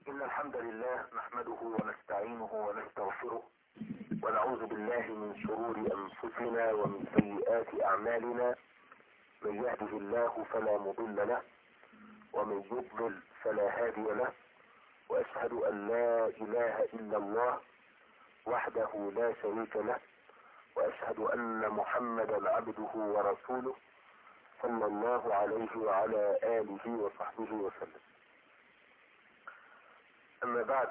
إن الحمد لله نحمده ونستعينه ونستغفره ونعوذ بالله من شرور أنفسنا ومن سيئات أعمالنا. من يهده الله فلا مضل له ومن يضلل فلا هادي له، وأشهد أن لا إله إلا الله وحده لا شريك له، وأشهد أن محمدا عبده ورسوله صلى الله عليه وعلى آله وصحبه وسلم. أما بعد،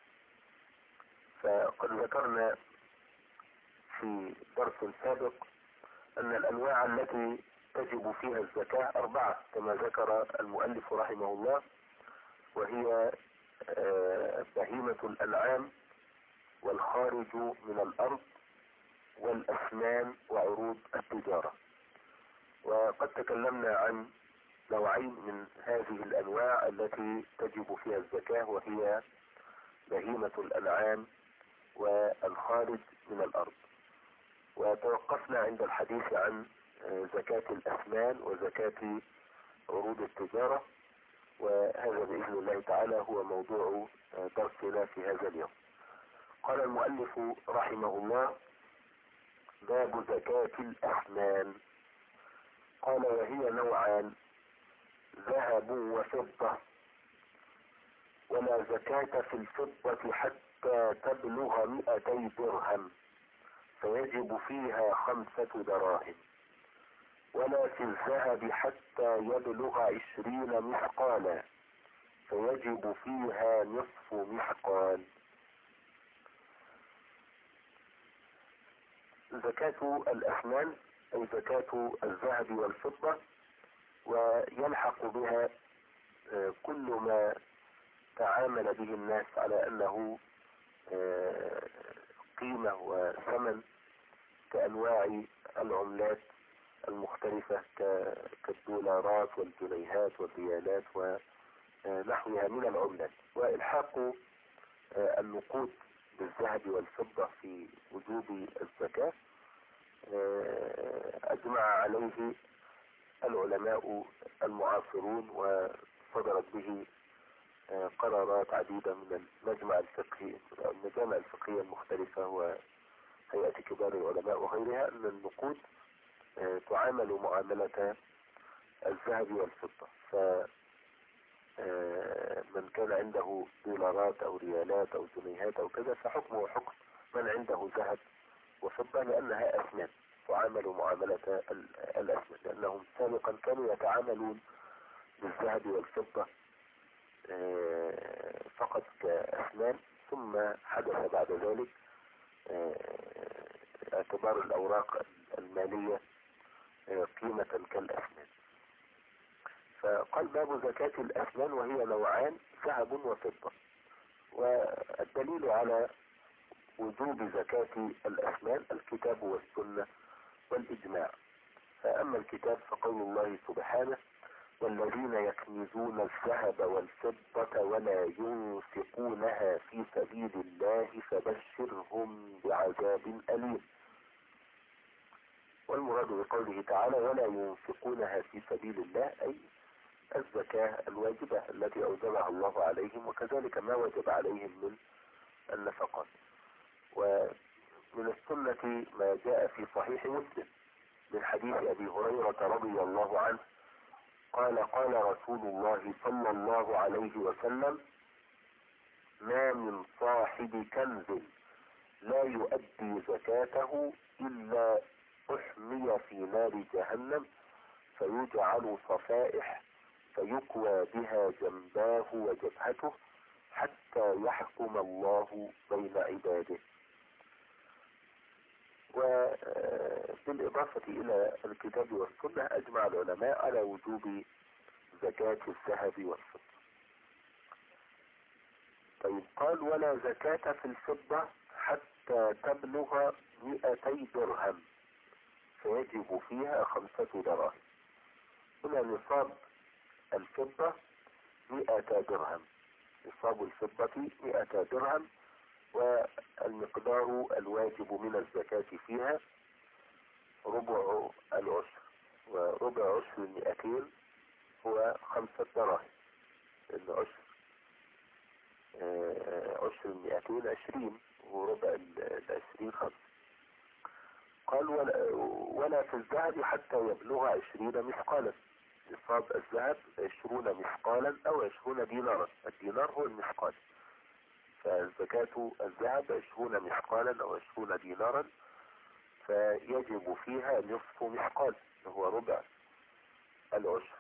فقد ذكرنا في درس سابق أن الأنواع التي تجب فيها الزكاة 4 كما ذكر المؤلف رحمه الله، وهي بهيمة الأنعام والخارج من الأرض والأثمان وعروض التجارة. وقد تكلمنا عن نوعين من هذه الأنواع التي تجب فيها الزكاة، وهي بهيمة الأنعام والخارج من الأرض، وتوقفنا عند الحديث عن زكاة الأثمان وزكاة عروض التجارة، وهذا بإذن الله تعالى هو موضوع درسنا في هذا اليوم. قال المؤلف رحمه الله: باب زكاة الأثمان. قال: وهي نوعان: ذهب وفضة، ولا زكاة في الفضة حتى تبلغ 200 درهم فيجب فيها 5 دراهم، ولا في الذهب حتى يبلغ 20 مثقالا فيجب فيها نصف مثقال. زكاة الأثمان أي زكاة الذهب والفضة، ويلحق بها كل ما تعامل به الناس على أنه قيمة وثمن، كأنواع العملات المختلفة كالدولارات والجنيهات والريالات ونحوها من العملات. وإلحاق النقود بالذهب والفضة في وجوب الزكاة أجمع عليه العلماء المعاصرون، وصدرت به قرارات عديدة من المجامع الفقهية المختلفة وهيئة كبار العلماء وغيرها، أن النقود تعامل معاملة الذهب والفضة. فمن كان عنده دولارات أو ريالات أو جنيهات أو كذا فحكمه حكم من عنده ذهب وفضة، لأنها أثمان تعامل معاملة الأثمان، لأنهم سابقا كانوا يتعاملون بالذهب والفضة فقط كأثمان، ثم حدث بعد ذلك اعتبار الأوراق المالية قيمة كالأثمان. فقال: باب زكاة الأثمان، وهي نوعان: ذهب وفضة. والدليل على وجوب زكاة الأثمان الكتاب والسنة والإجماع. فأما الكتاب فقول الله سبحانه: والذين يكنزون الذهب والفضة ولا ينفقونها في سبيل الله فبشرهم بعذاب أليم. والمراد بقوله تعالى ولا ينفقونها في سبيل الله أي الزكاة الواجبة التي أوجبها الله عليهم، وكذلك ما وجب عليهم من النفقات. ومن السنة ما جاء في صحيح مسلم من حديث أبي هريرة رضي الله عنه قال: قال رسول الله صلى الله عليه وسلم: ما من صاحب كنز لا يؤدي زكاته إلا أحمي في نار جهنم فيجعل صفائح فيكوى بها جنباه وجبهته حتى يحكم الله بين عباده. وبالإضافة إلى الكتاب والسنة أجمع العلماء على وجوب زكاة الذهب والفضة. طيب، قال: ولا زكاة في الفضة حتى تبلغ 200 درهم فيجب فيها 5 دراهم. هنا نصاب الفضة 100 درهم، نصاب الفضة 100 درهم، والمقدار الواجب من الزكاة فيها ربع العشر، وربع عشر 200 هو 5 دراهم، لأن عشر عشر 220 وربع 20 5. قال ولا في الذهب حتى يبلغ 20 مثقالا. نصاب الذهب 20 مثقالا او 20 دينارا. الدينار هو المثقال، فزكاة الذهب 20 مثقالا او 20 دينارا، فيجب فيها نصف مثقال وهو ربع العشر.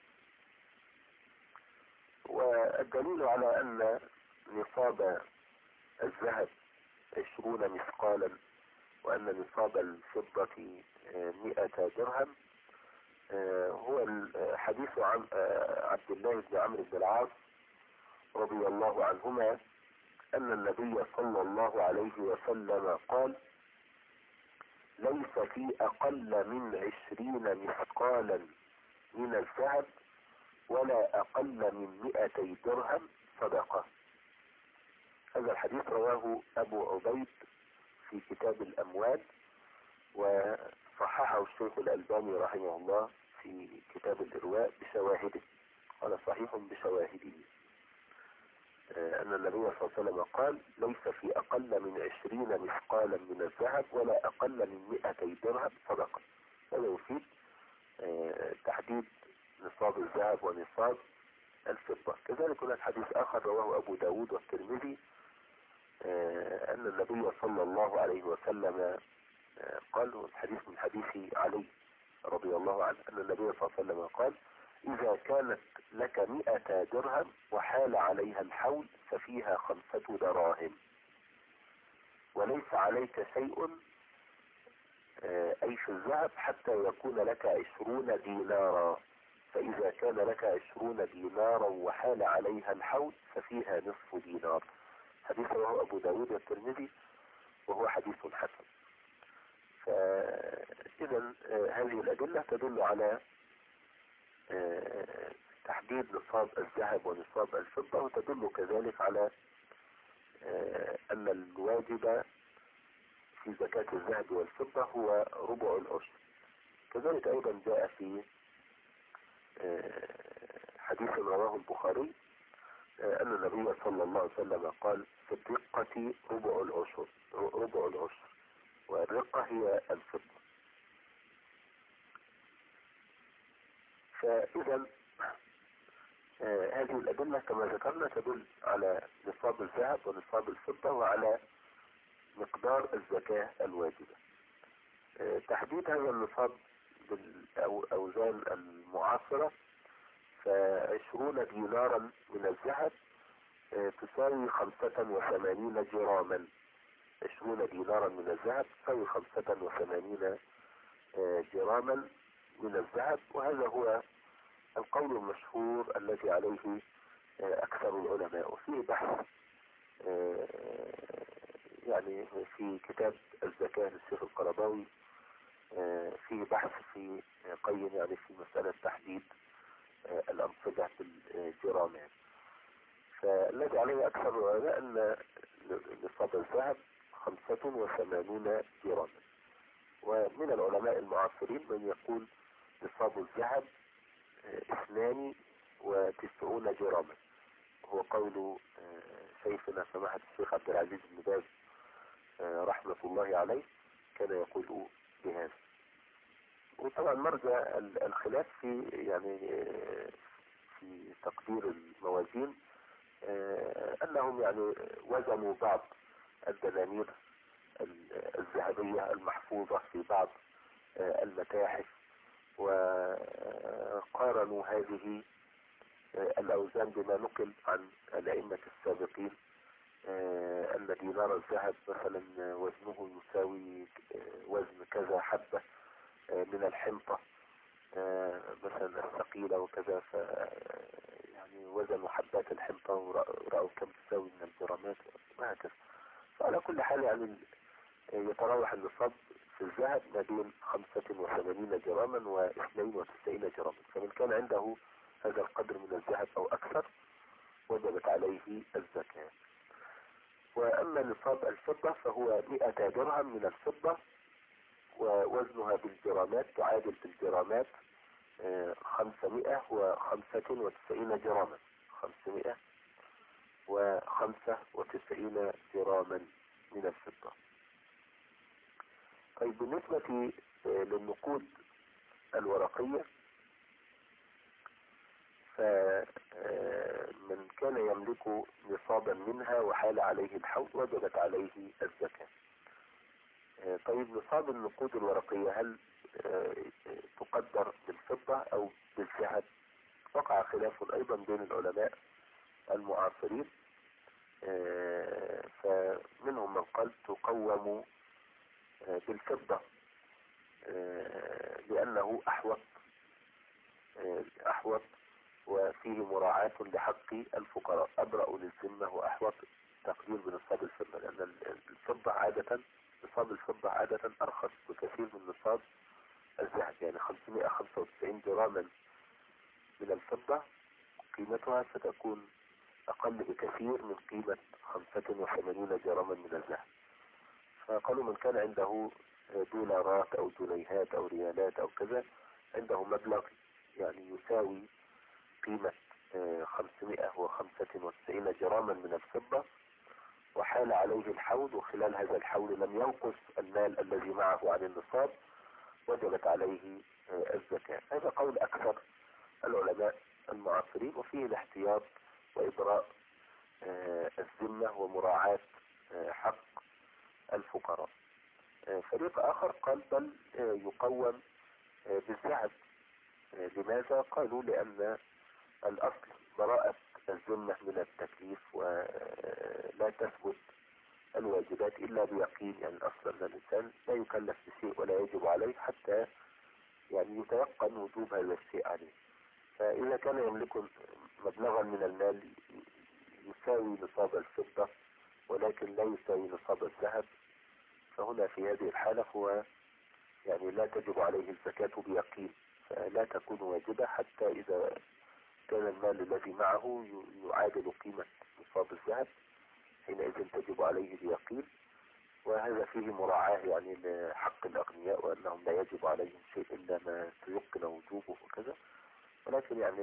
والدليل على ان نصاب الذهب 20 مثقالا وان نصاب الفضة 100 درهم هو الحديث عن عبد الله بن عمرو بن العاص رضي الله عنهما ان النبي صلى الله عليه وسلم قال: ليس في اقل من 20 مثقالا من الذهب ولا اقل من 200 درهم صدقة. هذا الحديث رواه ابو عبيد في كتاب الاموال، وصححه الشيخ الالباني رحمه الله في كتاب الارواء بشواهده، قال صحيح بشواهده، ان النبي صلى الله عليه وسلم قال: ليس في اقل من 20 مثقالا من الذهب ولا اقل من 200 درهم صدقة. هذا يفيد تحديد نصاب الذهب ونصاب الفضة. كذلك هناك حديث اخر رواه ابو داود والترمذي ان النبي صلى الله عليه وسلم قال، الحديث من حديث علي رضي الله عنه، ان النبي صلى الله عليه وسلم قال: اذا كانت لك 100 درهم وحال عليها الحول ففيها 5 دراهم، وليس عليك شيء اي في الذهب حتى يكون لك 20 دينارا، فاذا كان لك 20 دينارا وحال عليها الحول ففيها نصف دينار. حديث رواه ابو داود والترمذي وهو حديث حسن. فاذا هذه الادلة تدل على تحديد نصاب الذهب ونصاب الفضة، وتدل كذلك على ان الواجب في زكاة الذهب والفضة هو ربع العشر. كذلك ايضا جاء في حديث رواه البخاري ان النبي صلى الله عليه وسلم قال: في الرقة ربع العشر، والرقة هي الفضة. فاذا هذه الادلة كما ذكرنا تدل على نصاب الذهب ونصاب الفضة وعلى مقدار الزكاة الواجبة. تحديد هذا النصاب بالاوزان المعاصرة، ف20 دينارا من الذهب تساوي 85 جراما. 20 دينارا من الذهب تساوي 85 جراما من الذهب، وهذا هو القول المشهور الذي عليه اكثر العلماء. وفيه بحث يعني في كتاب الزكاة للشيخ القرضاوي فيه بحث في قيم يعني في مسألة تحديد الأنصبة بالجرام يعني. فالذي عليه أكثر العلماء أن نصاب الذهب 85 جراما، ومن العلماء المعاصرين من يقول نصاب الذهب 92 جراما، هو قول شيخنا سماحة الشيخ عبد العزيز بن باز رحمة الله عليه، كان يقول بهذا. وطبعا مرجع الخلاف في يعني في تقدير الموازين انهم يعني وزنوا بعض الدنانير الذهبية المحفوظة في بعض المتاحف، وقارنوا هذه الاوزان بما نقل عن الائمة السابقين، ان دينار الذهب مثلا وزنه يساوي وزن كذا حبة من الحنطة مثلا الثقيلة وكذا، يعني وزنوا حبات الحنطة ورأوا كم تساوي من الجرامات وهكذا. فعلى كل حال يعني يتراوح النصاب في الذهب ما بين 85 جراما و92 جراما، فمن كان عنده هذا القدر من الذهب او اكثر وجبت عليه الزكاة. واما نصاب الفضة فهو 100 درهم من الفضة، ووزنها بالجرامات تعادل بالجرامات 595 جراما. 595 95 جراما من الفضة. طيب بالنسبة للنقود الورقية، فمن كان يملك نصابا منها وحال عليه الحول وجبت عليه الزكاة. طيب نصاب النقود الورقية هل تقدر بالفضة او بالذهب؟ وقع خلاف ايضا بين العلماء المعاصرين، فمنهم من قال تقوم بالفضة لأنه أحوط وفيه مراعاة لحق الفقراء، أبرأ للذمة وأحوط تقدير بنصاب الفضة، لأن الفضة عادة، نصاب الفضة عادة أرخص بكثير من نصاب الذهب. يعني 595 جراما من الفضة قيمتها ستكون أقل بكثير من قيمة 85 جراما من الذهب. فقالوا من كان عنده دولارات أو جنيهات أو ريالات أو كذا، عنده مبلغ يعني يساوي قيمة 595 جراما من الفضة وحال عليه الحول، وخلال هذا الحول لم ينقص المال الذي معه عن النصاب، وجبت عليه الزكاة. هذا قول أكثر العلماء المعاصرين، وفيه الاحتياط وإبراء الذمة ومراعاة حق الفقراء. فريق آخر قال بل يقوم بالذهب. لماذا؟ قالوا لأن الأصل براءة الذمة من التكليف، ولا تثبت الواجبات إلا بيقين. يعني الأصل أن الإنسان لا يكلف بشيء ولا يجب عليه حتى يعني يتيقن وجوب هذا الشيء عليه. فإذا كان يملك مبلغا من المال يساوي نصاب الفضة ولكن لا يساوي نصاب الذهب، فهنا في هذه الحالة هو يعني لا تجب عليه الزكاة بيقين، فلا تكون واجبة حتى إذا كان المال الذي معه يعادل قيمة نصاب الذهب، حينئذ تجب عليه بيقين. وهذا فيه مراعاة يعني لحق الأغنياء، وأنهم لا يجب عليهم شيء إلا ما تيقن وجوبه وكذا. ولكن يعني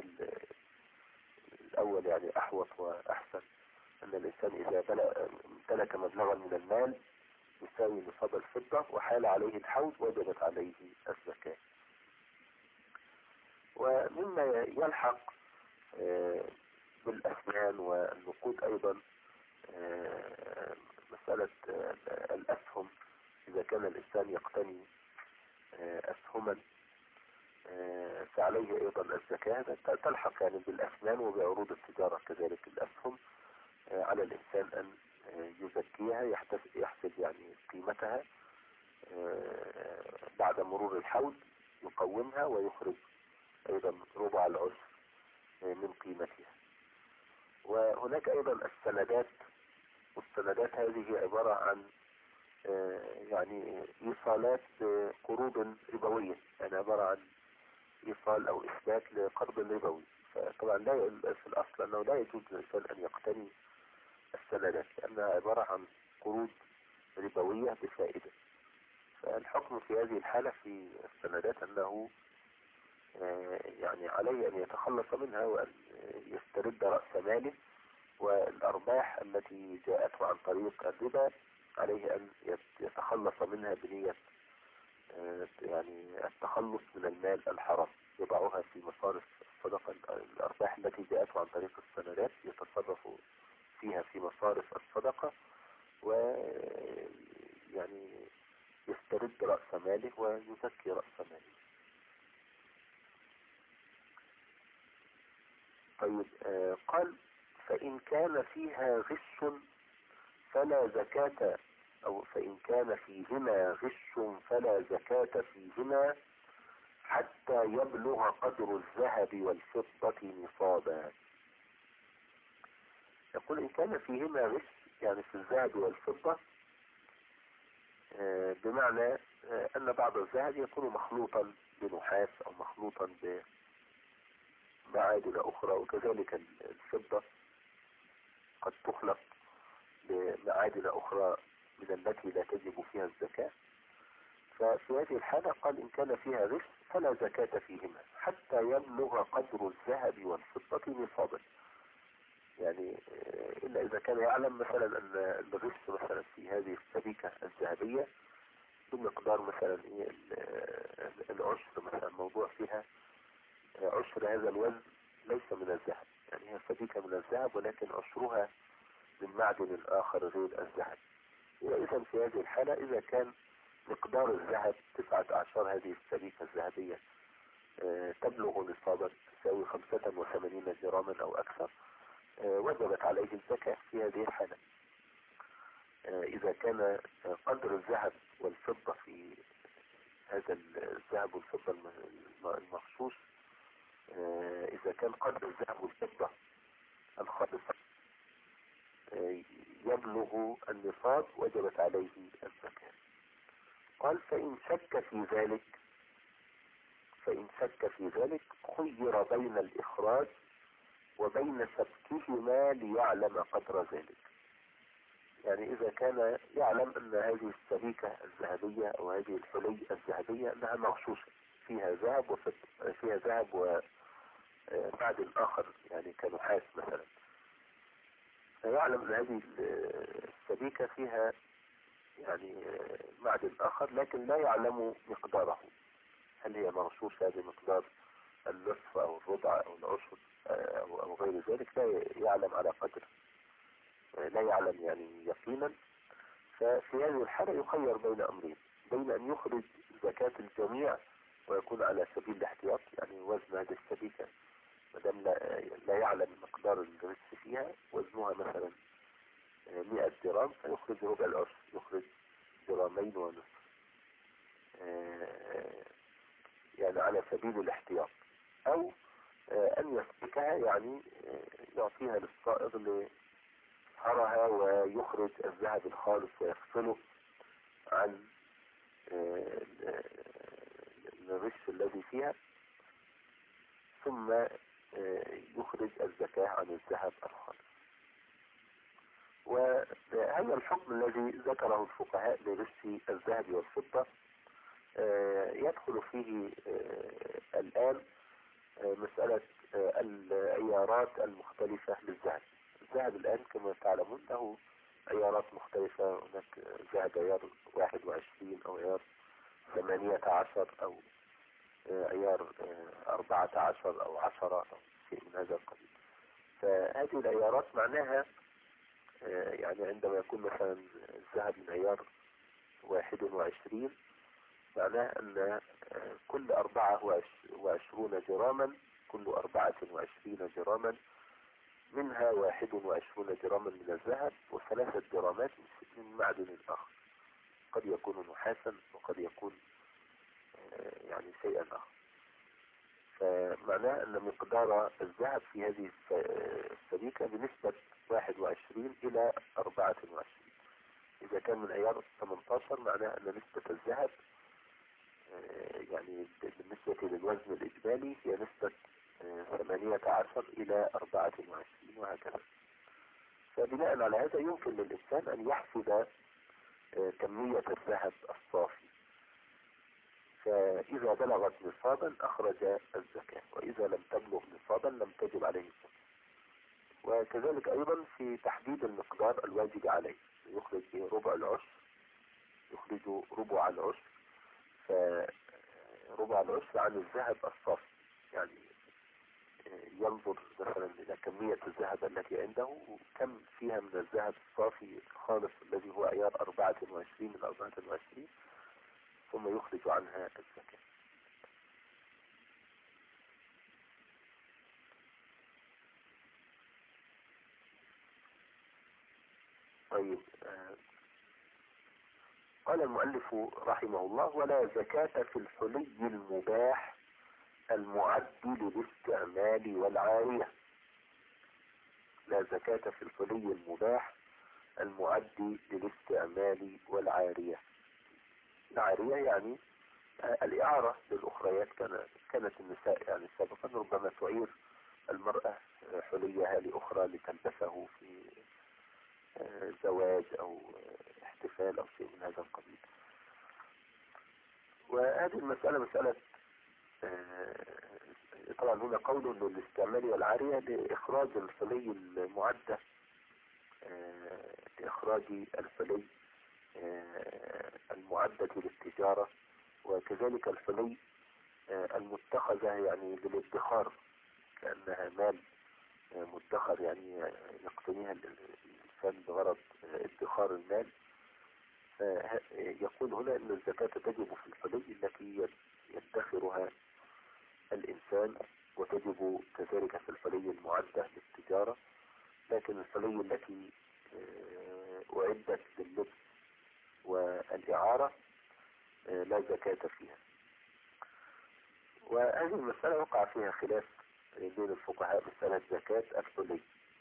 الأول يعني أحوط وأحسن، أن الإنسان إذا امتلك مبلغا من المال يساوي نصاب الفضة وحال عليه الحول وجبت عليه الزكاة. ومما يلحق بالأثمان والنقود أيضا مسألة الأسهم. إذا كان الإنسان يقتني أسهما فعليه أيضا الزكاة، تلحق يعني بالأثمان وبعروض التجارة كذلك. الأسهم على الإنسان أن يزكيها، يحسب يعني قيمتها بعد مرور الحول، يقومها ويخرج أيضا ربع العشر من قيمتها. وهناك أيضا السندات، والسندات هذه عبارة عن يعني إيصالات قروض ربوية، يعني عبارة عن إيصال أو إثبات لقرض ربوي. فطبعا لا، في الأصل أنه لا يجوز للإنسان أن يقتني السندات لأنها عبارة عن قروض ربوية بفائدة. فالحكم في هذه الحالة في السندات أنه يعني عليه أن يتخلص منها وأن يسترد رأس ماله، والأرباح التي جاءته عن طريق الربا عليه أن يتخلص منها بنية يعني التخلص من المال الحرام، يضعها في مصارف الصدقة. الأرباح التي جاءته عن طريق السندات يتصرف فيها في مصارف الصدقة، ويعني يسترد رأس ماله ويزكي رأس ماله. طيب قال فإن كان فيها غش فلا زكاة، أو فإن كان فيهما غش فلا زكاة فيهما حتى يبلغ قدر الذهب والفضة نصابا. يقول إن كان فيهما غش يعني في الذهب والفضة، بمعنى أن بعض الذهب يكون مخلوطا بنحاس أو مخلوطا بمعادن أخرى، وكذلك الفضة قد تخلط بمعادن أخرى من التي لا تجب فيها الزكاة. ففي هذه الحالة قال إن كان فيها غش فلا زكاة فيهما حتى يبلغ قدر الذهب والفضة نصابا. يعني إلا إذا كان يعلم مثلا أن الغش مثلا في هذه السبيكة الذهبية بمقدار مثلا العشر مثلا موضوع فيها عشر هذا الوزن ليس من الذهب، يعني هي سبيكة من الذهب ولكن عشرها من معدن آخر غير الذهب. وإذا في هذه الحالة إذا كان مقدار الذهب 19 هذه السبيكة الذهبية تبلغ نصابا تساوي 85 جراما أو أكثر، وجبت عليه الزكاة في هذه الحالة. إذا كان قدر الذهب والفضة في هذا الذهب والفضة المخصوص، إذا كان قدر الذهب والفضة الخالصة يبلغ النصاب وجبت عليه الزكاة. قال فإن شك في ذلك خير بين الإخراج وبين سبكهما ليعلم قدر ذلك. يعني إذا كان يعلم أن هذه السبيكة الذهبية أو هذه الحلي الذهبية أنها مغشوشة فيها ذهب وفضة، فيها ذهب ومعدن آخر يعني كنحاس مثلا، فيعلم أن هذه السبيكة فيها يعني معدن آخر لكن لا يعلم مقداره، هل هي مغشوشة بمقدار النصف أو الربع أو العشر أو غير ذلك، لا يعلم على قدر، لا يعلم يعني يقينا. ففي هذه الحالة يخير بين أمرين، بين أن يخرج زكاة الجميع ويكون على سبيل الاحتياط، يعني وزن هذه السبيكة مدام لا يعلم مقدار الغش فيها، وزنها مثلا 100 درام فيخرج ربع العشر، يخرج درامين ونصف يعني على سبيل الاحتياط، أو أن يسبكها يعني يعطيها للصائغ ليصهرها ويخرج الذهب الخالص ويفصله عن الغش الذي فيها، ثم يخرج الزكاة عن الذهب الخالص. وهذا الحكم الذي ذكره الفقهاء لغش الذهب والفضة يدخل فيه الآن مسألة العيارات المختلفة للذهب. الذهب الآن كما تعلمون له عيارات مختلفة، هناك ذهب عيار 21 أو عيار 18 أو عيار 14 أو 10 أو شيء من هذا القبيل. فهذه العيارات معناها يعني عندما يكون مثلا الذهب من عيار 21 معناه أن كل 24 جراما، كل 24 جراما منها 21 جراما من الذهب و3 جرامات من معدن آخر، قد يكون نحاسا وقد يكون يعني شيئا آخر. فمعناه أن مقدار الذهب في هذه السبيكة بنسبة 21 إلى 24. إذا كان من عيار 18 معناه أن نسبة الذهب يعني بالنسبة للوزن الإجمالي هي نسبة 18 إلى 24 وهكذا. فبناء على هذا يمكن للإنسان أن يحسب كمية الذهب الصافي، فإذا بلغت نصابا أخرج الزكاة، وإذا لم تبلغ نصابا لم تجب عليه الزكاة. وكذلك أيضا في تحديد المقدار الواجب عليه، يخرج ربع العشر، يخرج ربع العشر، فربع العشر عن الذهب الصافي، يعني ينظر مثلا إلى كمية الذهب التي عنده كم فيها من الذهب الصافي الخالص الذي هو عيار 24 من 24، ثم يخرج عنها الزكاة. طيب قال المؤلف رحمه الله: ولا زكاة في الحلي المباح المعد للاستعمال والعارية. لا زكاة في الحلي المباح المعد للاستعمال والعارية. العارية يعني الإعارة للأخريات. كانت النساء يعني سابقا ربما تعير المرأة حليها لأخرى لتلبسه في زواج أو احتفال أو شيء من هذا القبيل. وهذه المسألة مسألة طبعا هنا قول للاستعمال والعارية لإخراج الفلي المعدة، لإخراج الفلي المعدة للتجارة، وكذلك الفلي المتخذة يعني للادخار، كأنها مال مدخر يعني يقتنيها الإنسان بغرض ادخار المال. يقول هنا أن الزكاة تجب في الفلي التي يدخرها الإنسان، وتجب كذلك في الفلي المعدة للتجارة، لكن الفلي التي أعدت لللبس والإعارة لا زكاة فيها. وهذه المسألة وقع فيها خلاف بين الفقهاء، مسألة زكاة الفلي.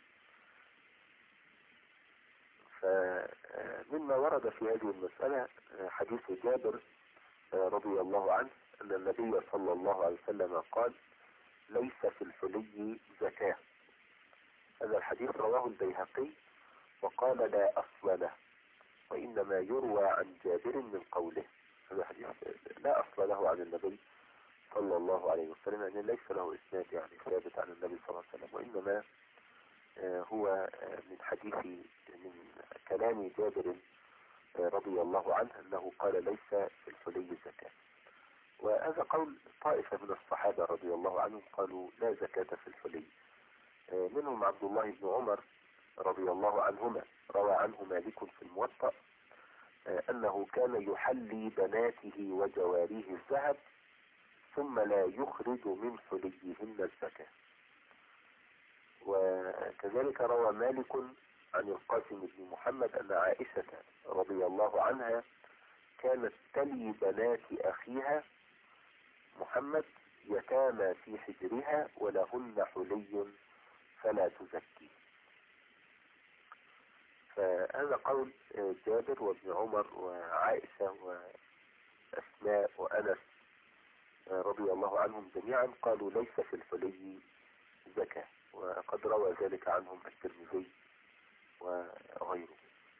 فمما ورد في هذه المسألة حديث جابر رضي الله عنه أن النبي صلى الله عليه وسلم قال: ليس في الفلي زكاة. هذا الحديث رواه البيهقي وقال: لا أصل له، وإنما يروى عن جابر من قوله. هذا حديث لا أصل له عن النبي صلى الله عليه وسلم، يعني ليس له إسناد يعني ثابت عن النبي صلى الله عليه وسلم، وإنما هو من حديث من كلام جابر رضي الله عنه أنه قال: ليس في الفلي زكاة. وهذا قول طائفة من الصحابة رضي الله عنهم، قالوا لا زكاة في الفلي. منهم عبد الله بن عمر رضي الله عنهما، روى عنه مالك في الموطأ أنه كان يحلي بناته وجواريه الذهب ثم لا يخرج من حليهن الزكاة. وكذلك روى مالك عن القاسم بن محمد أن عائشة رضي الله عنها كانت تلي بنات أخيها محمد يتامى في حجرها ولهن حلي فلا تزكي. فهذا قول جابر وابن عمر وعائشة وأسماء وأنس رضي الله عنهم جميعا، قالوا ليس في الفلي زكاة، وقد روى ذلك عنهم الترمذي وغيره.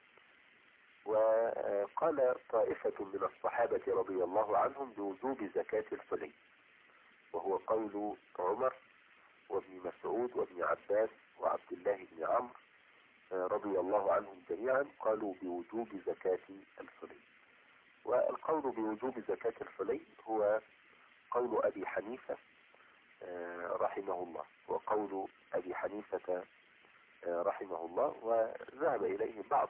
وقال طائفة من الصحابة رضي الله عنهم بوجوب زكاة الفلي، وهو قول عمر وابن مسعود وابن عباس وعبد الله بن عمرو رضي الله عنهم جميعا، قالوا بوجوب زكاة الفلي. والقول بوجوب زكاة الفلي هو قول أبي حنيفة رحمه الله، وقول أبي حنيفة رحمه الله، وذهب إليه بعض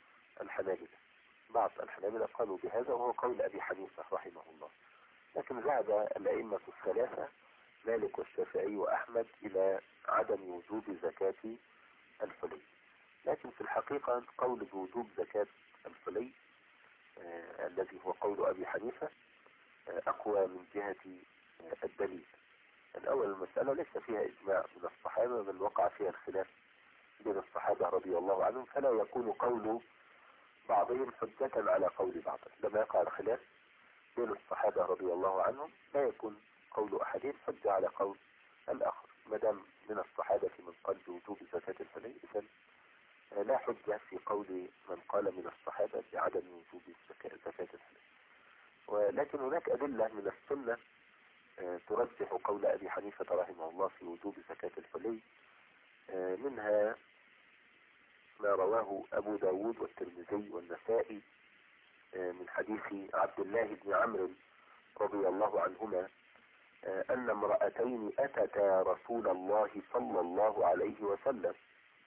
الحنابلة قالوا بهذا، وهو قول أبي حنيفة رحمه الله. لكن ذهب الأئمة الثلاثة مالك والشافعي وأحمد إلى عدم وجوب زكاة الفلي. لكن في الحقيقة قول بوجوب زكاة الفلي الذي هو قول أبي حنيفة أقوى من جهة الدليل. الأول المسألة ليس فيها إجماع من الصحابة، بل وقع فيها الخلاف بين الصحابة رضي الله عنهم، فلا يكون قول بعضهم حجة على قول بعض. لما يقع الخلاف بين الصحابة رضي الله عنهم لا يكون قول أحدهم حجة على قول الآخر. مدام من الصحابة من قال بوجوب زكاة الفلي، إذن لا حجة في قول من قال من الصحابة بعدم وجوب زكاة الفلي. ولكن هناك أدلة من السنة ترجح قول أبي حنيفة رحمه الله في وجوب زكاة الفلي، منها ما رواه أبو داود والترمذي والنسائي من حديث عبد الله بن عمرو رضي الله عنهما أن امرأتين أتتا رسول الله صلى الله عليه وسلم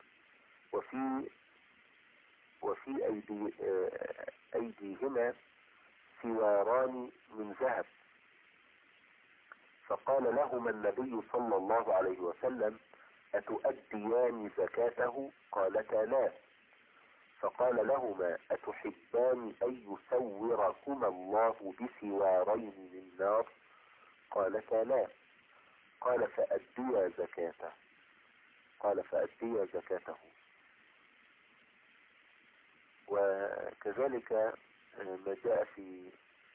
وفي أيديهما سواران من ذهب، فقال لهما النبي صلى الله عليه وسلم: أتؤديان زكاته؟ قالتا لا. فقال لهما: أتحبان أن يسوركما الله بسوارين من نار؟ قالتا لا. قال: فأديا زكاته. وكذلك ما جاء في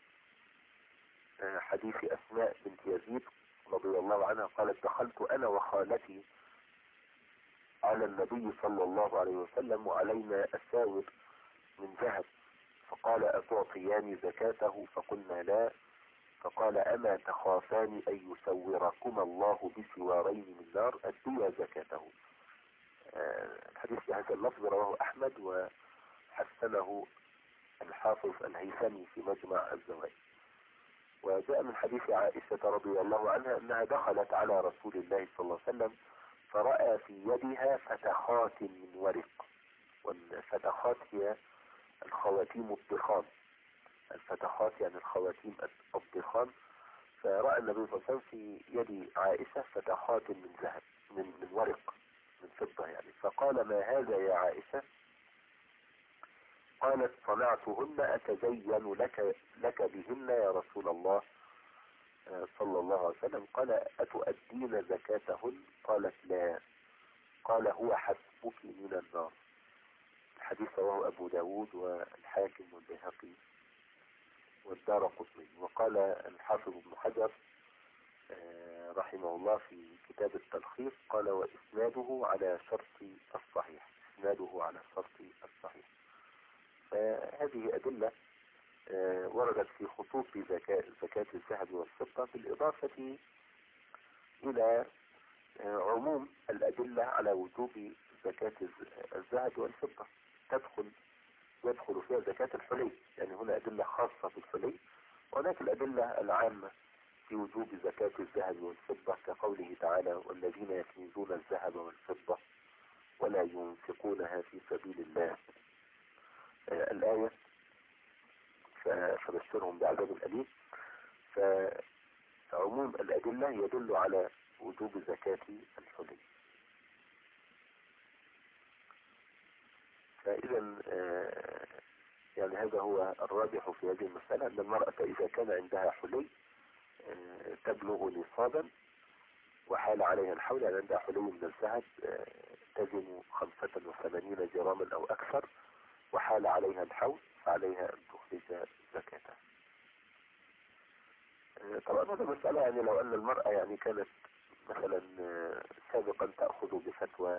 حديث أسماء بنت يزيد رضي الله عنها قالت: دخلت أنا وخالتي على النبي صلى الله عليه وسلم وعلينا أساور من ذهب، فقال: أتعطيان زكاته؟ فقلنا لا. فقال أما تخافان أن يسوركما الله بسوارين من نار أديا زكاته. الحديث بهذا اللفظ رواه أحمد وحسنه الحافظ الهيثمي في مجمع الزوائد. وجاء من حديث عائشة رضي الله عنها أنها دخلت على رسول الله صلى الله عليه وسلم فرأى في يدها فتخات من ورق، والفتخات هي الخواتيم الضخام، الفتخات يعني الخواتيم الضخام. فرأى النبي صلى الله عليه وسلم في يد عائشة فتخات من ذهب من ورق من فضة يعني. فقال ما هذا يا عائشة؟ قالت صنعتهن أتزين لك بهن يا رسول الله صلى الله عليه وسلم. قال أتؤدين زكاتهن؟ قالت لا. قال هو حسبك من النار. الحديث رواه أبو داود والحاكم والبيهقي والدارقطني. وقال الحافظ ابن حجر رحمه الله في كتاب التلخيص قال وإسناده على شرط الصحيح، إسناده على شرط الصحيح. فهذه أدلة وردت في خصوص زكاة الذهب والفضة، بالإضافة إلى عموم الأدلة على وجوب زكاة الذهب والفضة. يدخل فيها زكاة الحلي، يعني هنا أدلة خاصة بالحلي، وهناك الأدلة العامة في وجوب زكاة الذهب والفضة كقوله تعالى والذين يكنزون الذهب والفضة ولا ينفقونها في سبيل الله الآية فبشرهم بعذاب أليم. فعموم الأدلة يدل على وجوب زكاة الحلي. فإذا يعني هذا هو الراجح في هذه المسألة، أن المرأة إذا كان عندها حلي تبلغ نصابا وحال عليها الحول، يعني عندها حلي من الذهب تزن 85 جراما أو أكثر وحال عليها الحول، فعليها أن تخرج زكاته. طبعا هذا مسألة يعني لو أن المرأة يعني كانت مثلا سابقا تأخذ بفتوى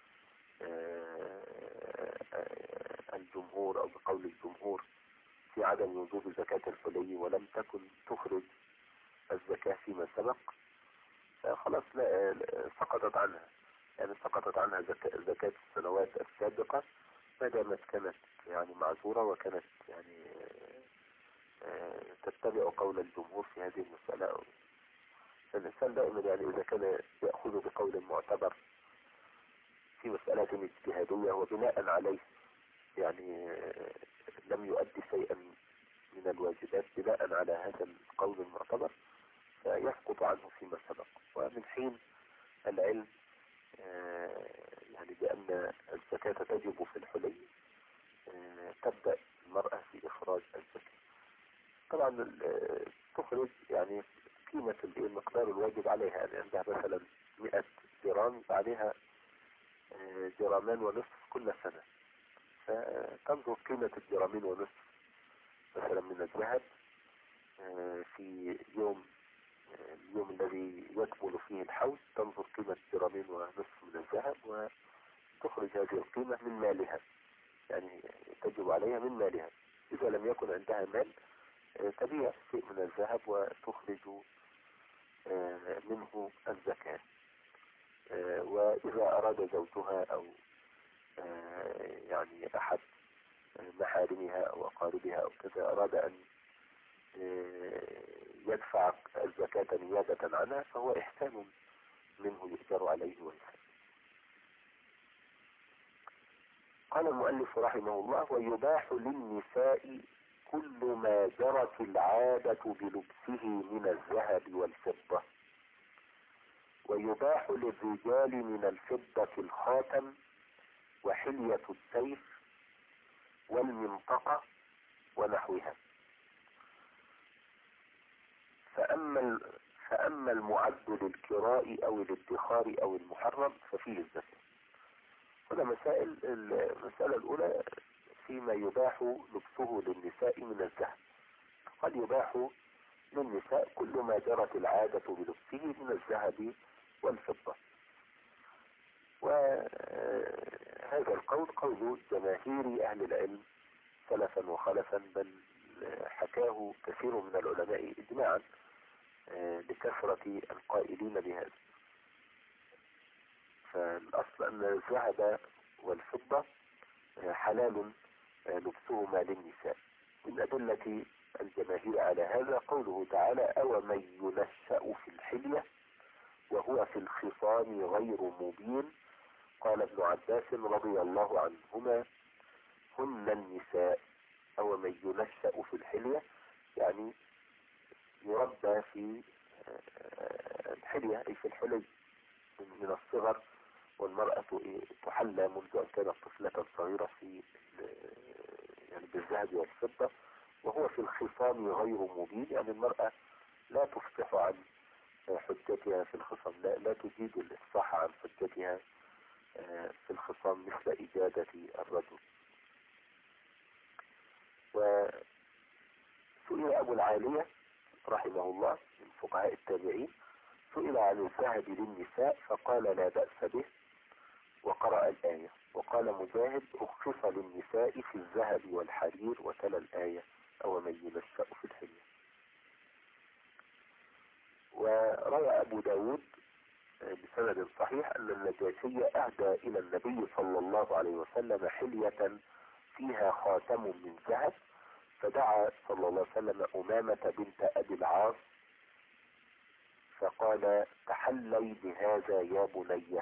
الجمهور أو بقول الجمهور في عدم وجوب زكاة الحلي ولم تكن تخرج الزكاة فيما سبق، خلاص سقطت عنها، يعني سقطت عنها زكاة السنوات السابقة ما دامت كانت يعني معذورة وكانت يعني تتبع قول الجمهور في هذه المسألة. الإنسان دائما يعني إذا كان يأخذ بقول معتبر في مسألة اجتهادية وبناء عليه يعني لم يؤدي شيئا من الواجبات بناء على هذا القول المعتبر فيسقط عنه فيما سبق. ومن حين العلم يعني بأن الزكاة تجب في الحلي تبدأ المرأة في إخراج الزكاة. طبعا تخرج يعني قيمة المقدار الواجب عليها، يعني عندها مثلا 100 جرام فعليها جرامان ونصف كل سنة، فتنظر قيمة الجرامين ونصف مثلا من الذهب في اليوم الذي يكمل فيه الحول، تنظر قيمة جرامين ونصف من الذهب وتخرج هذه القيمة من مالها، يعني تجب عليها من مالها. إذا لم يكن عندها مال تبيع شيء من الذهب وتخرج منه الزكاة. وإذا أراد زوجها أو يعني أحد محارمها أو أقاربها أو كذا أراد أن يدفع الزكاة نيابة عنها فهو إحسان منه يؤجر عليه ويحسن. قال المؤلف رحمه الله ويباح للنساء كل ما جرت العادة بلبسه من الذهب والفضة، ويباح للرجال من الفضة الخاتم وحلية السيف والمنطقة ونحوها. فأما المعد للكراء أو الادخار أو المحرم ففيه الزكاة. هنا مسائل. المسألة الأولى فيما يباح لبسه للنساء من الذهب. قد يباح للنساء كل ما جرت العادة بلبسه من الذهب والفضة، وهذا القول قول جماهير أهل العلم سلفا وخلفا، بل حكاه كثير من العلماء إجماعا لكثرة القائلين بهذا. فالأصل أن الذهب والفضة حلال لبسهما للنساء. من أدلة الجماهير على هذا قوله تعالى: أو من ينشأ في الحلية وهو في الخصام غير مبين. قال ابن عباس رضي الله عنهما: هن النساء. أو من ينشأ في الحلية يعني يربى في الحلية أي في الحلي من الصغر، والمرأة تحلى منذ أن كانت طفلة صغيرة في يعني بالذهب والفضة، وهو في الخصام غير مبين يعني المرأة لا تفصح عن حجتها في الخصام، لا تجيد الإفصاح عن حجتها في الخصام مثل إجادة الرجل. وسئل أبو العالية رحمه الله من فقهاء التابعين، سئل عن الذهب للنساء فقال لا بأس به وقرأ الآية. وقال مجاهد: رخص للنساء في الذهب والحرير، وتلا الآية: أو من ينشأ في الحلية. وروى أبو داود بسند صحيح أن النجاشي أهدى إلى النبي صلى الله عليه وسلم حلية فيها خاتم من ذهب، فدعا صلى الله عليه وسلم أمامة بنت أبي العاص فقال: تحلي بهذا يا بني.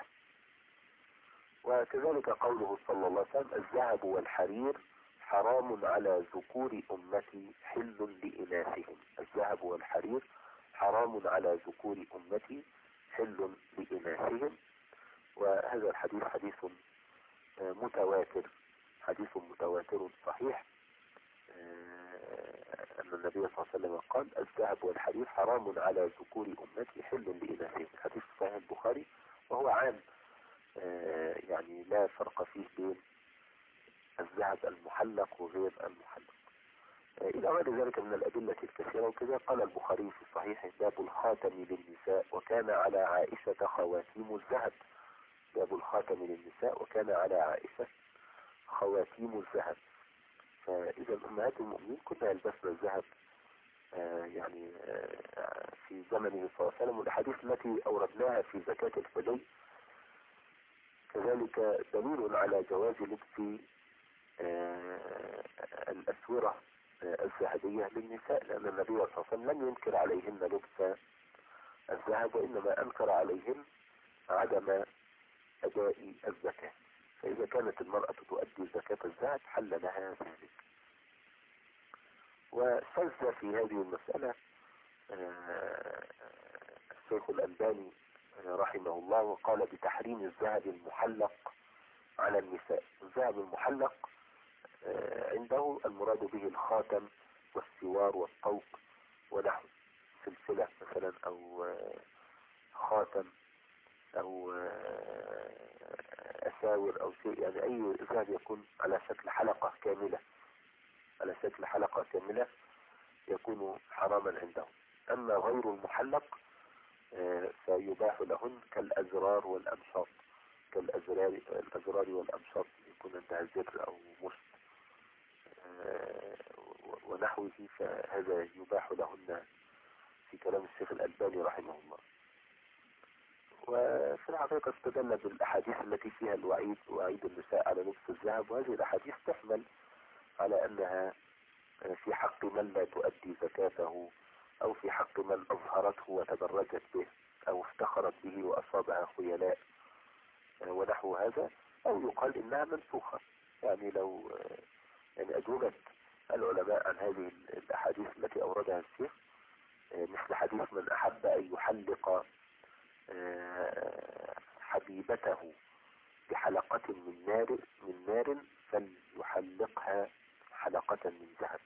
وكذلك قوله صلى الله عليه وسلم: الذهب والحرير حرام على ذكور أمتي حل لإناثهم. الذهب والحرير حرام على ذكور أمتي حل لإناثهم. وهذا الحديث حديث متواتر، حديث متواتر صحيح أن النبي صلى الله عليه وسلم قال: الذهب والحرير حرام على ذكور أمتي حل لإناثهم. حديث صحيح البخاري، وهو عام يعني لا فرق فيه بين الذهب المحلق وغير المحلق إلى غير ذلك من الأدلة الكثيرة. وكذا قال البخاري في صحيح: باب الخاتم للنساء وكان على عائشة خواتيم الذهب. باب الخاتم للنساء وكان على عائشة خواتيم الذهب. فإذا أمهات المؤمنين كنا يلبسن الذهب يعني في زمنه صلى الله عليه وسلم. والأحاديث التي أوردناها في زكاة الحلي كذلك دليل على جواز لبس الأسورة الذهبية للنساء، لأن النبي صلى الله عليه وسلم لم ينكر عليهن لبس الذهب، وإنما أنكر عليهن عدم أداء الزكاة. فإذا كانت المرأة تؤدي زكاة الذهب حل لها ذلك. وسلسل في هذه المسألة الشيخ الألباني رحمه الله وقال بتحريم الذهب المحلق على النساء. الذهب المحلق عنده المراد به الخاتم والسوار والطوق ونحو سلسلة مثلا أو خاتم أو أساور أو شيء، يعني أي ذهب يكون على شكل حلقة كاملة، على شكل حلقة كاملة يكون حراما عندهم. أما غير المحلق فيباح لهن كالأزرار والأمشاط، كالأزرار والأمشاط يكون عندها زر أو مشط ونحوه، فهذا يباح لهن في كلام الشيخ الألباني رحمه الله. وفي الحقيقة استدل بالأحاديث التي فيها الوعيد، وعيد النساء على لبس الذهب، وهذه الأحاديث تحمل على أنها في حق من لا تؤدي زكاته، أو في حق من أظهرته وتبرجت به، أو افتخرت به وأصابها خيلاء ونحو هذا، أو يقال إنها منسوخة. يعني لو يعني أجوبة العلماء عن هذه الأحاديث التي أوردها الشيخ مثل حديث من أحب أن يحلق حبيبته بحلقة من نار فليحلقها حلقة من ذهب،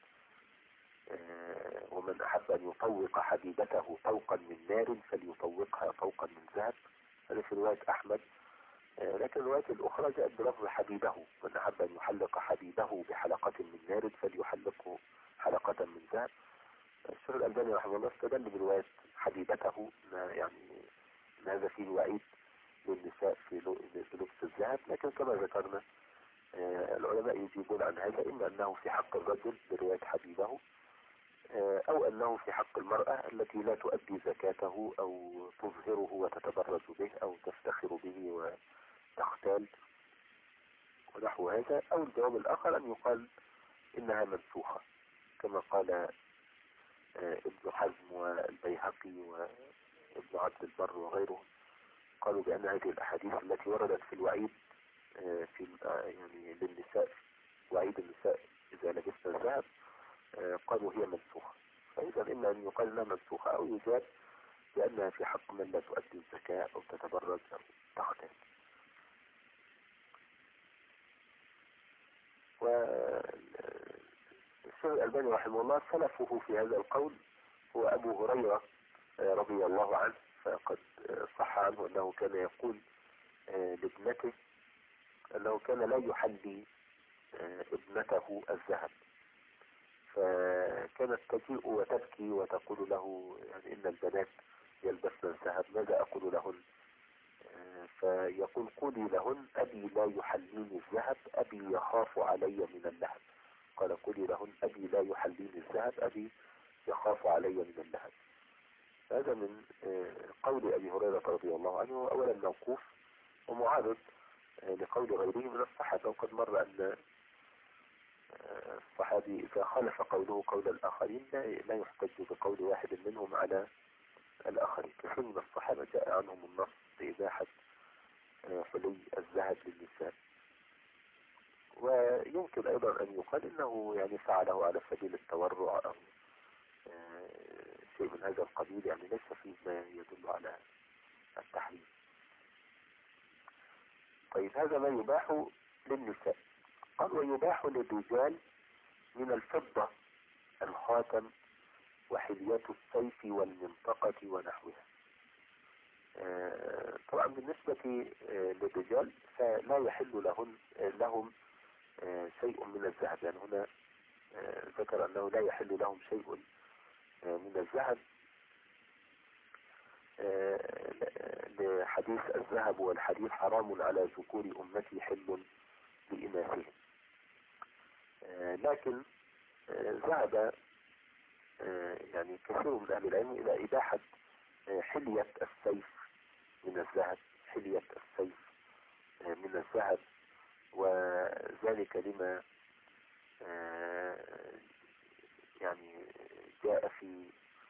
ومن أحب أن يطوق حبيبته طوقا من نار فليطوقها طوقا من ذهب. هذا في رواية أحمد، لكن الرواية الأخرى جاءت بلفظ حبيبه: من أحب أن يحلق حبيبه بحلقة من نار فليحلقه حلقة من ذهب. الشيخ الألباني رحمه الله استدل برواية حبيبته يعني إن هذا فيه وعيد للنساء في لبس الذهب، لكن كما ذكرنا العلماء يجيبون عن هذا إما أنه في حق الرجل برواية حبيبه، أو أنه في حق المرأة التي لا تؤدي زكاته أو تظهره وتتبرز به أو تفتخر به وتختال ونحو هذا. أو الجواب الآخر أن يقال إنها منسوخة كما قال ابن حزم والبيهقي وابن عبد البر وغيرهم، قالوا بأن هذه الأحاديث التي وردت في الوعيد في يعني للنساء، وعيد النساء إذا لبسنا الذهب، قالوا هي منسوخة. فإذا إما أن يقال إنها منسوخة أو يجاب بأنها في حق من لا تؤدي الزكاة أو تتبرز أو تختال. والشيخ الألباني رحمه الله سلفه في هذا القول هو أبو هريرة رضي الله عنه، فقد صح عنه أنه كان يقول لابنته أنه كان لا يحلي ابنته الذهب، فكانت تجيء وتبكي وتقول له يعني إن البنات يلبسن الذهب ماذا أقول لهن؟ فيقول قولي لهن أبي لا يحليني الذهب أبي يخاف علي من اللهب. قال قولي لهن أبي لا يحليني الذهب أبي يخاف علي من اللهب. هذا من قول أبي هريرة رضي الله عنه، أولا موقوف ومعارض لقول غيره من الصحابة. وقد مر أن الصحابي إذا خالف قوله قول الآخرين لا يحتج بقول واحد منهم على الآخرين. كثير من الصحابة جاء عنهم النص بإباحة حلي الذهب للنساء. ويمكن أيضا أن يقال إنه يعني فعله على سبيل التورع أو شيء من هذا القبيل، يعني ليس فيه ما يدل على التحريم. طيب هذا ما يباح للنساء. قال ويباح للرجال من الفضة الخاتم وحليات السيف والمنطقة ونحوها. طبعا بالنسبة للرجال فلا يحل لهم شيء من الذهب، يعني هنا ذكر أنه لا يحل لهم شيء من الذهب لحديث الذهب والحديد حرام على ذكور أمتي حل لإناثهم. لكن ذهب يعني كثير من أهل العلم إلى إباحة حلية السيف من الذهب، حلية السيف من الذهب، وذلك لما يعني جاء في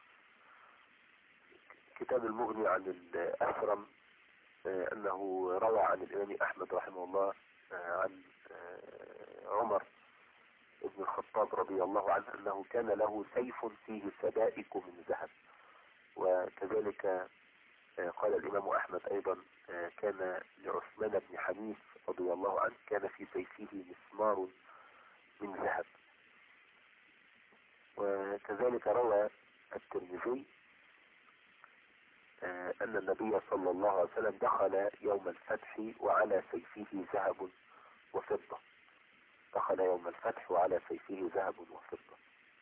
كتاب المغني عن الأثرم أنه روى عن الإمام أحمد رحمه الله عن عمر ابن الخطاب رضي الله عنه أنه كان له سيف فيه سبائك من ذهب. وكذلك قال الإمام أحمد أيضا كان لعثمان بن حنيف رضي الله عنه كان في سيفه مسمار من ذهب. وكذلك روى الترمذي أن النبي صلى الله عليه وسلم دخل يوم الفتح وعلى سيفه ذهب وفضة. دخل يوم الفتح وعلى سيفه ذهب وفضة.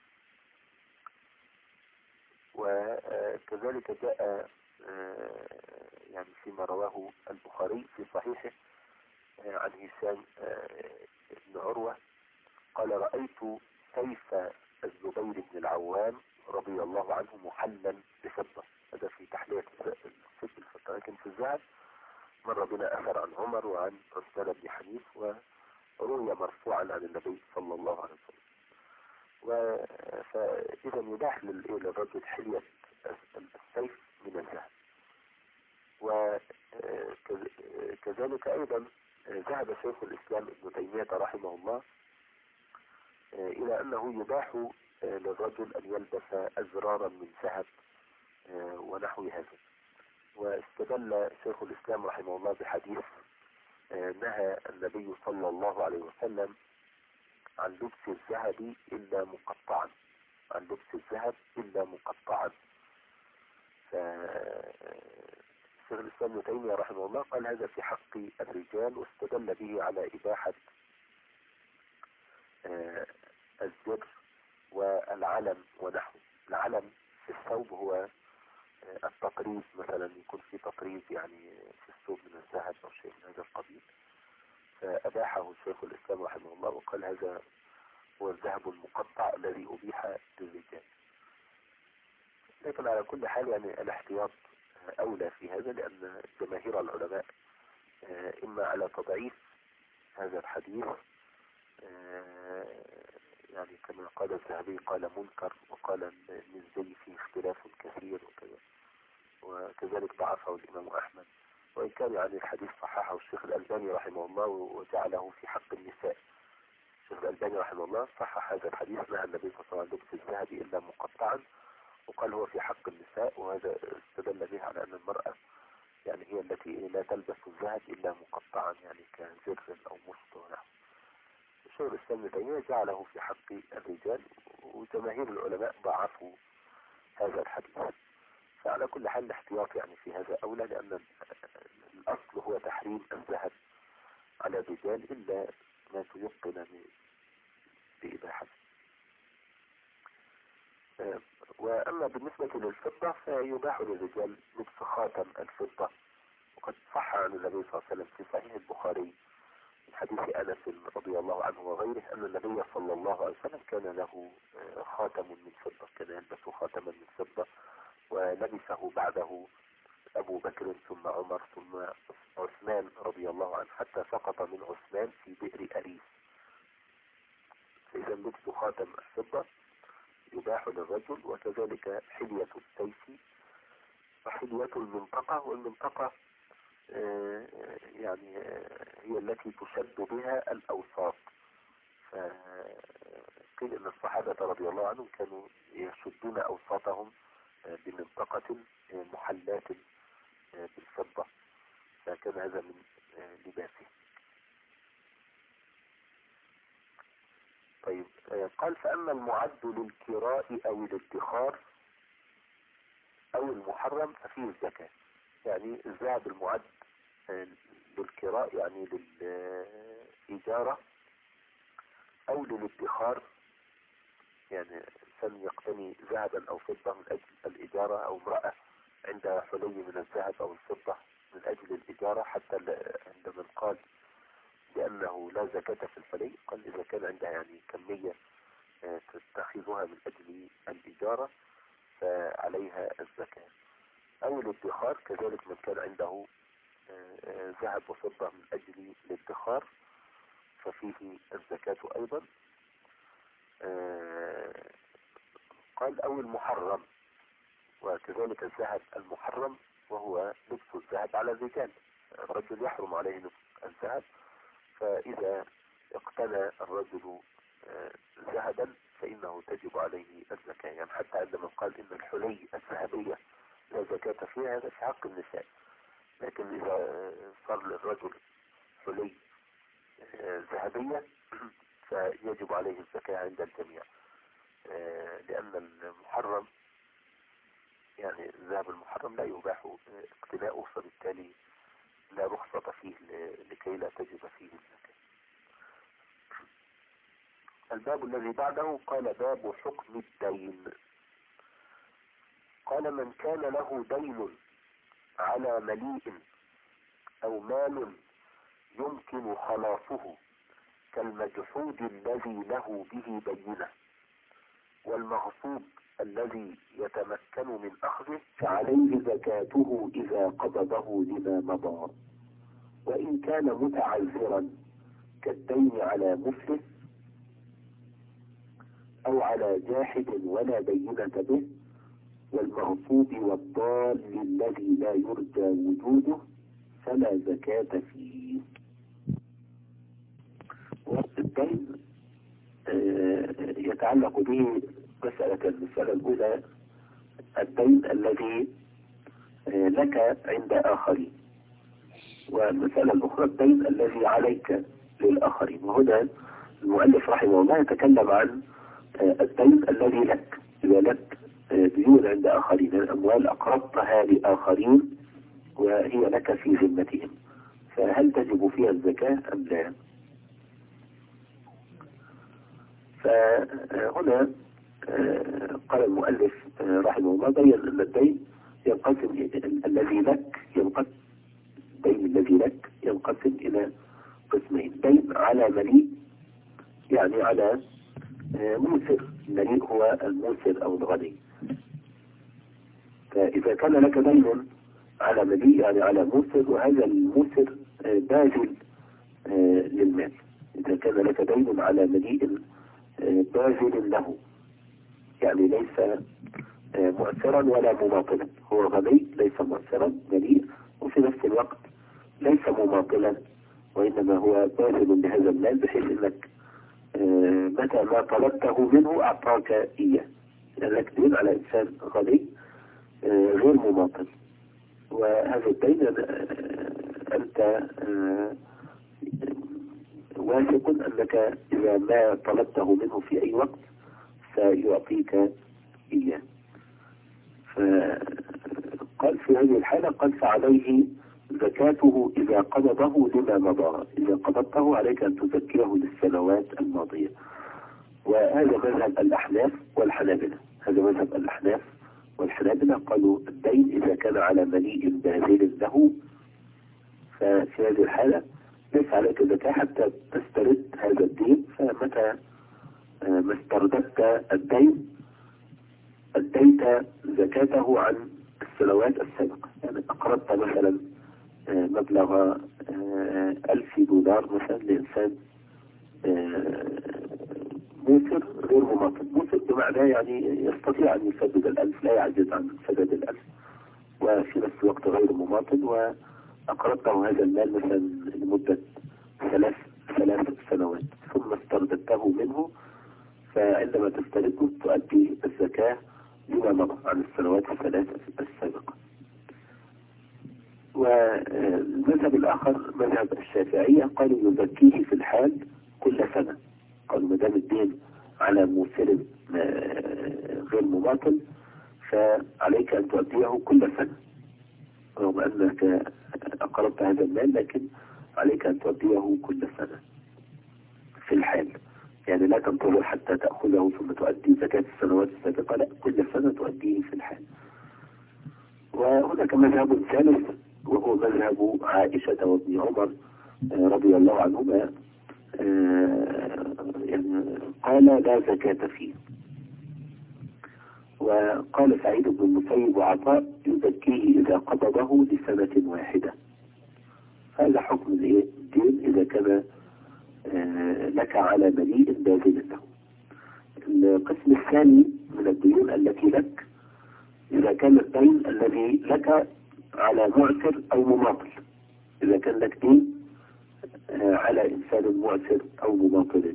وكذلك جاء يعني فيما رواه البخاري في صحيحه عن هشام بن عروة قال رأيت سيف الزبير بن العوام رضي الله عنه محلا بفضة. هذا في تحلية السيف بالفضة. لكن في الذهب مر بنا أثر عن عمر وعن عثمان بن حنيف وروي مرفوعا عن النبي صلى الله عليه وسلم. فإذا يباح للرجل حلية السيف من الذهب. وكذلك أيضا ذهب شيخ الإسلام ابن تيمية رحمه الله إلى أنه يباح للرجل أن يلبس أزرارا من ذهب ونحو هذا. واستدل شيخ الإسلام رحمه الله بحديث نهى النبي صلى الله عليه وسلم عن لبس الذهب إلا مقطعا، عن لبس الذهب إلا مقطعا. شيخ الإسلام ابن تيمية رحمه الله قال هذا في حق الرجال، واستدل به على إباحة الزر والعلم ونحو. العلم في الثوب هو التطريز، مثلا يكون في تطريز يعني في الثوب من الذهب أو شيء من هذا القبيل، فأباحه شيخ الإسلام رحمه الله وقال هذا هو الذهب المقطع الذي أبيح للرجال. لكن على كل حال يعني الاحتياط أولى في هذا، لأن جماهير العلماء إما على تضعيف هذا الحديث، يعني كما قال الذهبي قال منكر، وقال المزي فيه اختلاف كثير وكذا، وكذلك ضعفه الإمام أحمد، وإن كان يعني الحديث صححه الشيخ الألباني رحمه الله وجعله في حق النساء. الشيخ الألباني رحمه الله صحح هذا الحديث: نهى النبي صلى الله عليه وسلم لبس الذهب إلا مقطعا، وقال هو في حق النساء، وهذا استدل به على أن المرأة يعني هي التي لا تلبس الذهب إلا مقطعا، يعني كزر أو مشط ونحو. الشيخ الإسلام ابن تيمية جعله في حق الرجال، وجماهير العلماء ضعفوا هذا الحديث. فعلى كل حال الاحتياط يعني في هذا أولى، لأن الأصل هو تحريم الذهب على الرجال إلا ما تيقن بإباحته. وأما بالنسبة للفضة فيباح للرجال لبس خاتم الفضة، وقد صح عن النبي صلى الله عليه وسلم في صحيح البخاري من حديث أنس رضي الله عنه وغيره أن النبي صلى الله عليه وسلم كان له خاتم من فضة، كان يلبس خاتما من فضة، ولبسه بعده أبو بكر ثم عمر ثم عثمان رضي الله عنه، حتى سقط من عثمان في بئر أريس. فإذا لبس خاتم الفضة يباح للرجل، وكذلك حلية السيف وحلية المنطقة. والمنطقة يعني هي التي تشد بها الأوساط، فقيل أن الصحابة رضي الله عنهم كانوا يشدون أوساطهم بمنطقة محلات بالفضة، فكان هذا من لباسه. طيب، قال: فأما المعد للكراء أو الادخار أو المحرم ففيه الزكاة. يعني الذهب المعد للكراء يعني للإجارة أو للادخار، يعني إنسان يقتني ذهبا أو فضة من أجل الإجارة، أو امرأة عندها حلي من الذهب أو الفضة من أجل الإجارة، حتى عندما قال لأنه لا زكاة في الحلي، قال إذا كان عندها يعني كمية تتخذها من أجل الإجارة فعليها الزكاة. أو الادخار كذلك من كان عنده ذهب وفضة من أجل الادخار ففيه الزكاة أيضا. قال: أو المحرم، وكذلك الذهب المحرم وهو لبس الذهب على الرجال. الرجل يحرم عليه لبس الذهب، فإذا اقتنى الرجل ذهبا فإنه تجب عليه الزكاة. يعني حتى عندما قال إن الحلي الذهبية لا زكاة فيها، هذا في حق النساء، لكن إذا صار للرجل حلي ذهبية فيجب عليه الزكاة عند الجميع، لأن المحرم يعني الذهب المحرم لا يباح اقتناؤه، فبالتالي لا رخصة فيه لكي لا تجب فيه الزكاة. الباب الذي بعده قال: باب حكم الدين. قال: من كان له دين على مليء أو مال يمكن خلاصه كالمجحود الذي له به بينة، والمغصوب الذي يتمكن من أخذه، فعليه زكاته إذا قبضه لما مضى. وإن كان متعذرا كالدين على مفلس أو على جاحد ولا بينة به، والمغصوب والضال الذي لا يرجى وجوده فلا زكاة فيه. والدين يتعلق به المسألة الأولى الدين الذي لك عند آخرين، والمسألة الأخرى الدين الذي عليك للآخرين. وهنا المؤلف رحمه الله يتكلم عن الدين الذي لك. إذا لك ديون عند آخرين، الأموال أقرضتها لآخرين وهي لك في ذمتهم، فهل تجب فيها الزكاة أم لا؟ فهنا قال المؤلف رحمه الله بين أن الدين ينقسم، الذي لك ينقسم، الدين الذي لك ينقسم إلى قسمين: دين على مليء يعني على موسر. المليء هو الموسر أو الغني. فإذا كان لك دين على مليء يعني على موسر، وهذا الموسر باذل للمال، إذا كان لك دين على مليء باذل له، يعني ليس مؤثرا ولا مماطلا، هو غني ليس مؤثرا مليء، وفي نفس الوقت ليس مماطلا، وإنما هو باذل لهذا المال، بحيث أنك متى ما طلبته منه أعطاك إياه، لأنك دين على إنسان غني غير مماطل. وهذا الدين أنت واثق أنك إذا ما طلبته منه في أي وقت سيعطيك إياه. فقال في هذه الحالة قال فعليه زكاته إذا قبضه لما مضى، إذا قبضته عليك أن تزكيه للسنوات الماضية. وهذا مذهب الأحناف والحنابلة، هذا مذهب الأحناف والحنابلة، قالوا الدين إذا كان على مليء باذل له ففي هذه الحالة ليس عليك زكاة حتى تسترد هذا الدين، فمتى ما استرددت الدين أديت زكاته عن السنوات السابقة. يعني أقرضت مثلا مبلغ $1000 مثلا لإنسان موسر غير مماطل، موسر بمعنى يعني يستطيع أن يسدد 1000، لا يعجز عن سدد 1000، وفي نفس الوقت غير مماطل، وأقرضته هذا المال مثلا لمدة ثلاث سنوات ثم استرددته منه، فعندما تسترده تؤدي الزكاة لما مضى عن السنوات الثلاثة السابقة. والمذهب الآخر مذهب الشافعية، قالوا يزكيه في الحال كل سنة، قالوا ما دام الدين على موسر غير مماطل فعليك أن تؤديه كل سنة، رغم أنك أقرضت هذا المال لكن عليك أن تؤديه كل سنة في الحال، يعني لا تنتظر حتى تأخذه ثم تؤدي زكاة السنوات السابقة، لا كل سنة تؤديه في الحال. وهناك مذهب ثالث وهو مذهب عائشة وابن عمر رضي الله عنهما، يعني قال لا زكاة فيه. وقال سعيد بن المسيب وعطاء يزكيه إذا قبضه لسنة واحدة. هذا حكم الدين إذا كان لك على مليء باذل له. القسم الثاني من الديون التي لك إذا كان الدين الذي لك على معسر أو مماطل، إذا كان لك دين على إنسان معسر أو مماطل،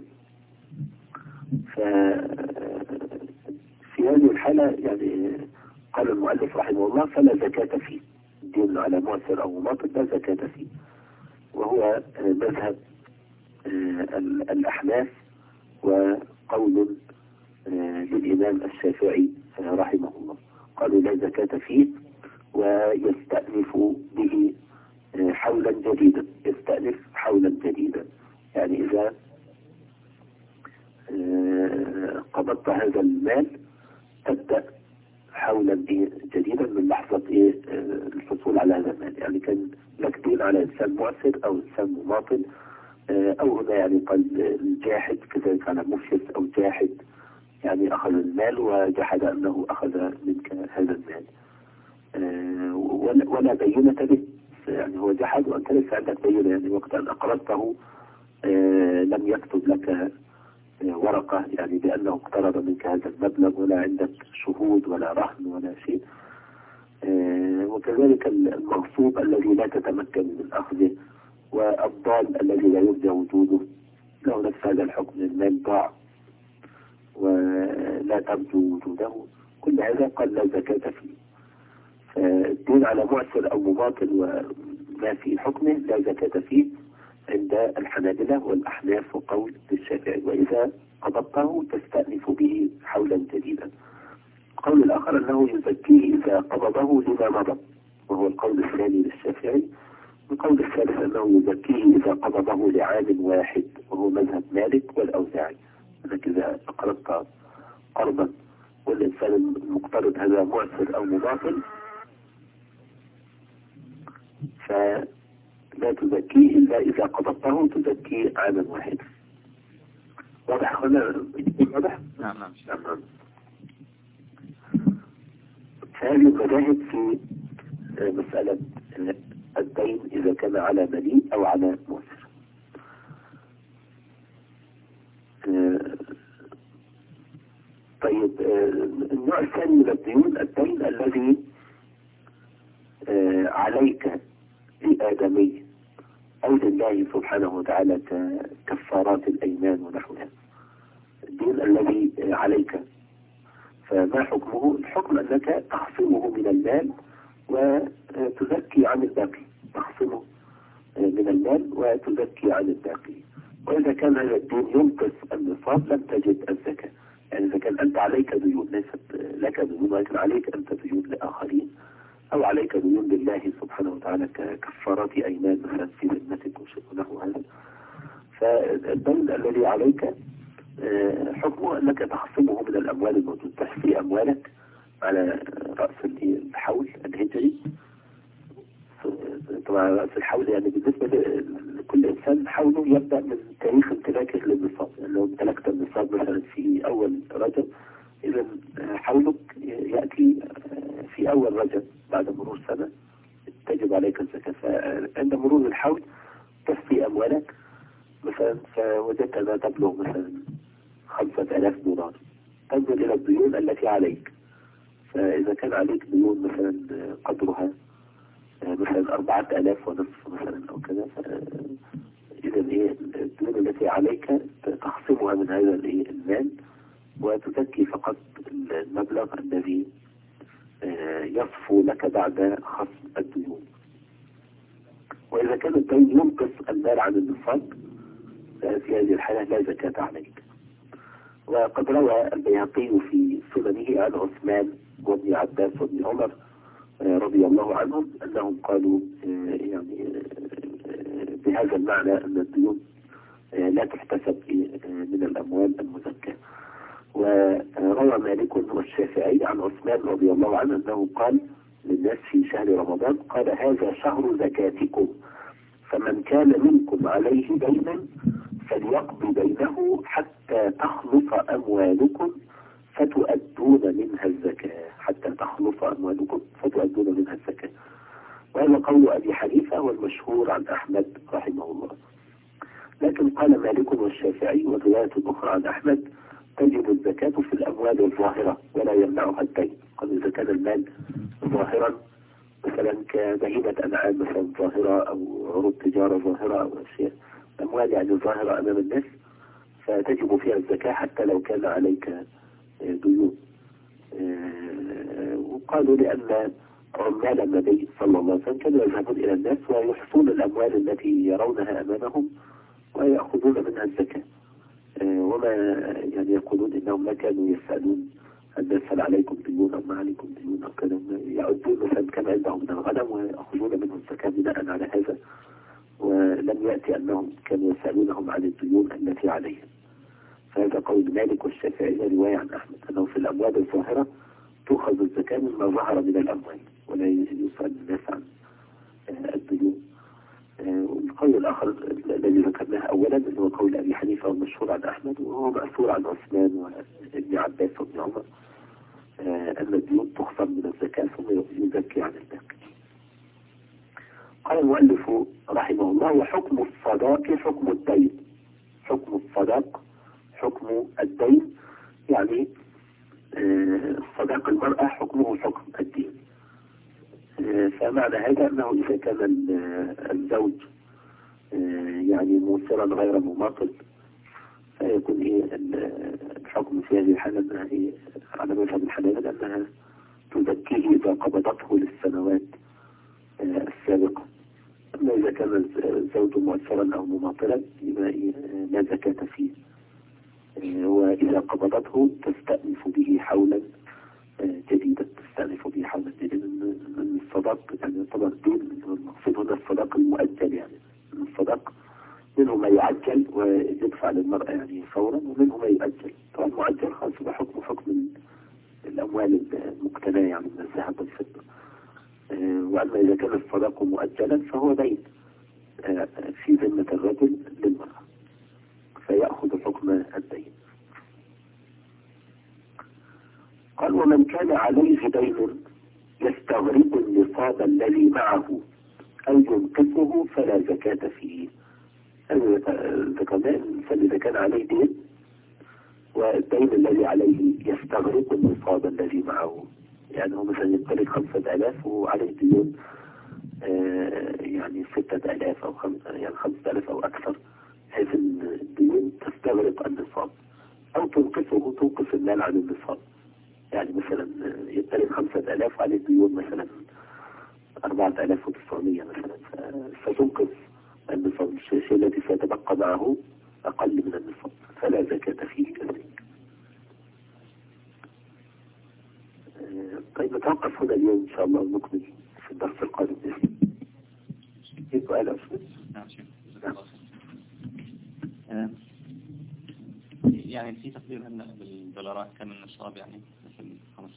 ففي هذه الحالة يعني قال المؤلف رحمه الله فلا زكاة فيه، الدين على معسر أو مماطل لا زكاة فيه، وهو مذهب الأحناف وقول للإمام الشافعي رحمه الله، قالوا لا زكاة فيه ويستأنف به حولا جديدا، يستأنف حولا جديدا، يعني إذا قبضت هذا المال تبدأ حولا جديدا من لحظة الحصول على هذا المال. يعني كان لك دين على إنسان معسر أو إنسان مماطل، أو هنا يعني قال الجاحد كذلك على مفلس أو جاحد، يعني أخذ المال وجحد أنه أخذ منك هذا المال ولا بينة به، يعني هو جحد وأنت ليس عندك بينة، يعني وقت أن أقرضته لم يكتب لك ورقة يعني بأنه اقترض منك هذا المبلغ، ولا عندك شهود ولا رهن ولا شيء. وكذلك المغصوب الذي لا تتمكن من أخذه، والضال الذي لا يرجى وجوده له نفس هذا الحكم، المال ضاع ولا ترجو وجوده، كل هذا قال لا زكاة فيه. فالدين على معسر أو مماطل وما في حكمه لا زكاة فيه عند الحنابلة والأحناف وقول الشافعي، وإذا قبضته تستأنف به حولا جديدا. القول الآخر أنه يزكيه إذا قبضه لما مضى، وهو القول الثاني للشافعي. القول الثالث أنه يزكيه إذا قبضه لعام واحد، وهو مذهب مالك والأوزاعي، أنك إذا أقرضت قرضا والإنسان المقترض هذا معسر أو مماطل فلا تزكيه إلا إذا قبضته، تزكيه عاما واحدا. واضح هنا؟ واضح؟ نعم. هذه المذاهب في مسألة الدين إذا كان على مليء أو على مؤثر. طيب النوع الثاني من الدين الذي عليك لآدمي أو لله سبحانه وتعالى ككفارات الأيمان ونحوها. الدين الذي عليك فما حكمه؟ الحكم أنك تخصمه من المال وتزكي عن الباقي، تخصمه من المال وتزكي عن الباقي. وإذا كان هذا الدين ينقص النصاب لم تجد الزكاة. يعني إذا كان أنت عليك ديون، ليست لك ديون ولكن عليك أنت ديون لآخرين، أو عليك ديون لله سبحانه وتعالى ككفارات أيمان مثلا في ذمتك وشيء نحو هذا، فالدين الذي عليك حكمه أنك تخصمه من الأموال الموجودة، تحصي أموالك على رأس الحول الهجري. طبعا رأس الحول يعني بالنسبة لكل إنسان حوله يبدأ من تاريخ امتلاكه للنصاب. يعني لو امتلكت النصاب مثلا في أول رجب، إذا حولك يأتي في أول رجب بعد مرور سنة تجب عليك الزكاة. فعند مرور الحول تحصي أموالك مثلا، فوجدت أنها تبلغ مثلا 5000 دولار، تنظر إلى الديون التي عليك. فإذا كان عليك ديون مثلا قدرها مثلا 4500 مثلا أو كذا، إذا الديون التي عليك تخصمها من هذا المال وتزكي فقط المبلغ الذي يصفو لك بعد خصم الديون. وإذا كان الدين ينقص المال عن النصاب في هذه الحالة لا زكاة عليك. وقد روى البيهقي في سننه عن عثمان وابن عباس وابن عمر رضي الله عنهم أنهم قالوا يعني بهذا المعنى أن الديون لا تحتسب من الأموال المزكاة. وروى مالك والشافعي عن عثمان رضي الله عنه أنه قال للناس في شهر رمضان، قال هذا شهر زكاتكم، فمن كان منكم عليه دينا فليقضي دينه حتى تخلص أموالكم فتؤدون منها الزكاة، حتى تخلص أموالكم فتؤدون منها الزكاة. وهذا قول أبي حنيفة والمشهور عن أحمد رحمه الله. لكن قال مالك والشافعي ورواية أخرى عن أحمد تجب الزكاة في الأموال الظاهرة ولا يمنعها الدين. قال إذا كان المال ظاهرا مثلا كبهيمة أنعام مثلا ظاهرة أو عروض تجارة ظاهرة أو أشياء أموال يعني ظاهرة أمام الناس، فتجب فيها الزكاة حتى لو كان عليك ديون. وقالوا لأن عمال النبي صلى الله عليه وسلم كانوا يذهبون إلى الناس ويحصون الأموال التي يرونها أمامهم ويأخذون منها الزكاة. وما يعني يقولون إنهم ما كانوا يسألون الناس هل عليكم ديون أو ما عليكم ديون أو كذا، يعدون مثلا كما عندهم من الغنم ويأخذون منه الزكاة بناء على هذا. ولم يأتي أنهم كانوا يسألونهم عن الديون التي عليهم. فهذا قول مالك والشافعي رواية عن أحمد أنه في الأموال الظاهرة تؤخذ الزكاة مما ظهر من الأموال ولا يسأل الناس عن الديون. والقول الآخر الذي ذكرناه أولا اللي هو قول أبي حنيفة والمشهور عن أحمد وهو مأثور عن عثمان وابن عباس وابن عمر أن الديون تخصم من الزكاة ثم يزكي عن الباقي. قال المؤلف رحمه الله وحكم الصداق حكم الدين. حكم الصداق حكم الدين، يعني صداق المرأة حكمه حكم الدين. فمعنى هذا أنه إذا كان الزوج يعني موسرا غير مماطل فيكون الحكم في هذه الحالة أنها على مذهب الحنابلة أنها تزكيه إذا قبضته للسنوات السابقة. أما إذا كان الزوج مؤثرا أو مماطلا لا زكاة فيه. وإذا قبضته تستأنف به حولا جديدا، تستأنف به حولا جديدا. من الصداق يعني طبعا الدين المقصود هنا الصداق المؤجل، يعني من الصداق منه ما يعجل ويدفع للمرأة يعني فورا ومنه ما يؤجل. طبعا المؤجل خاص بحكم حكم الأموال المقتنية يعني من الذهب والفضة. وأما إذا كان الصداق مؤجلا فهو دين في ذمة الرجل للمرأة فيأخذ حكم الدين. قال ومن كان عليه دين يستغرق النصاب الذي معه أو ينقصه فلا زكاة فيه. ذكرنا الإنسان إذا كان عليه دين والدين الذي عليه يستغرق النصاب الذي معه، يعني هو مثلا يمتلك 5000 وعليه ديون يعني 6000 أو يعني 5000 أو أكثر، بحيث الديون تستغرق النصاب أو تنقص المال عن النصاب. يعني مثلا يمتلك 5000 وعليه ديون مثلا 4900 مثلا، فتنقص النصاب، الشيء الذي سيتبقى معه أقل من النصاب فلا زكاة فيه كذلك. طيب نتوقف هنا اليوم إن شاء الله ونكمل في الدرس القادم. إيه سؤال أستاذ؟ نعم شيخ. يعني في تقدير أن بالدولارات كم النصاب، يعني مثل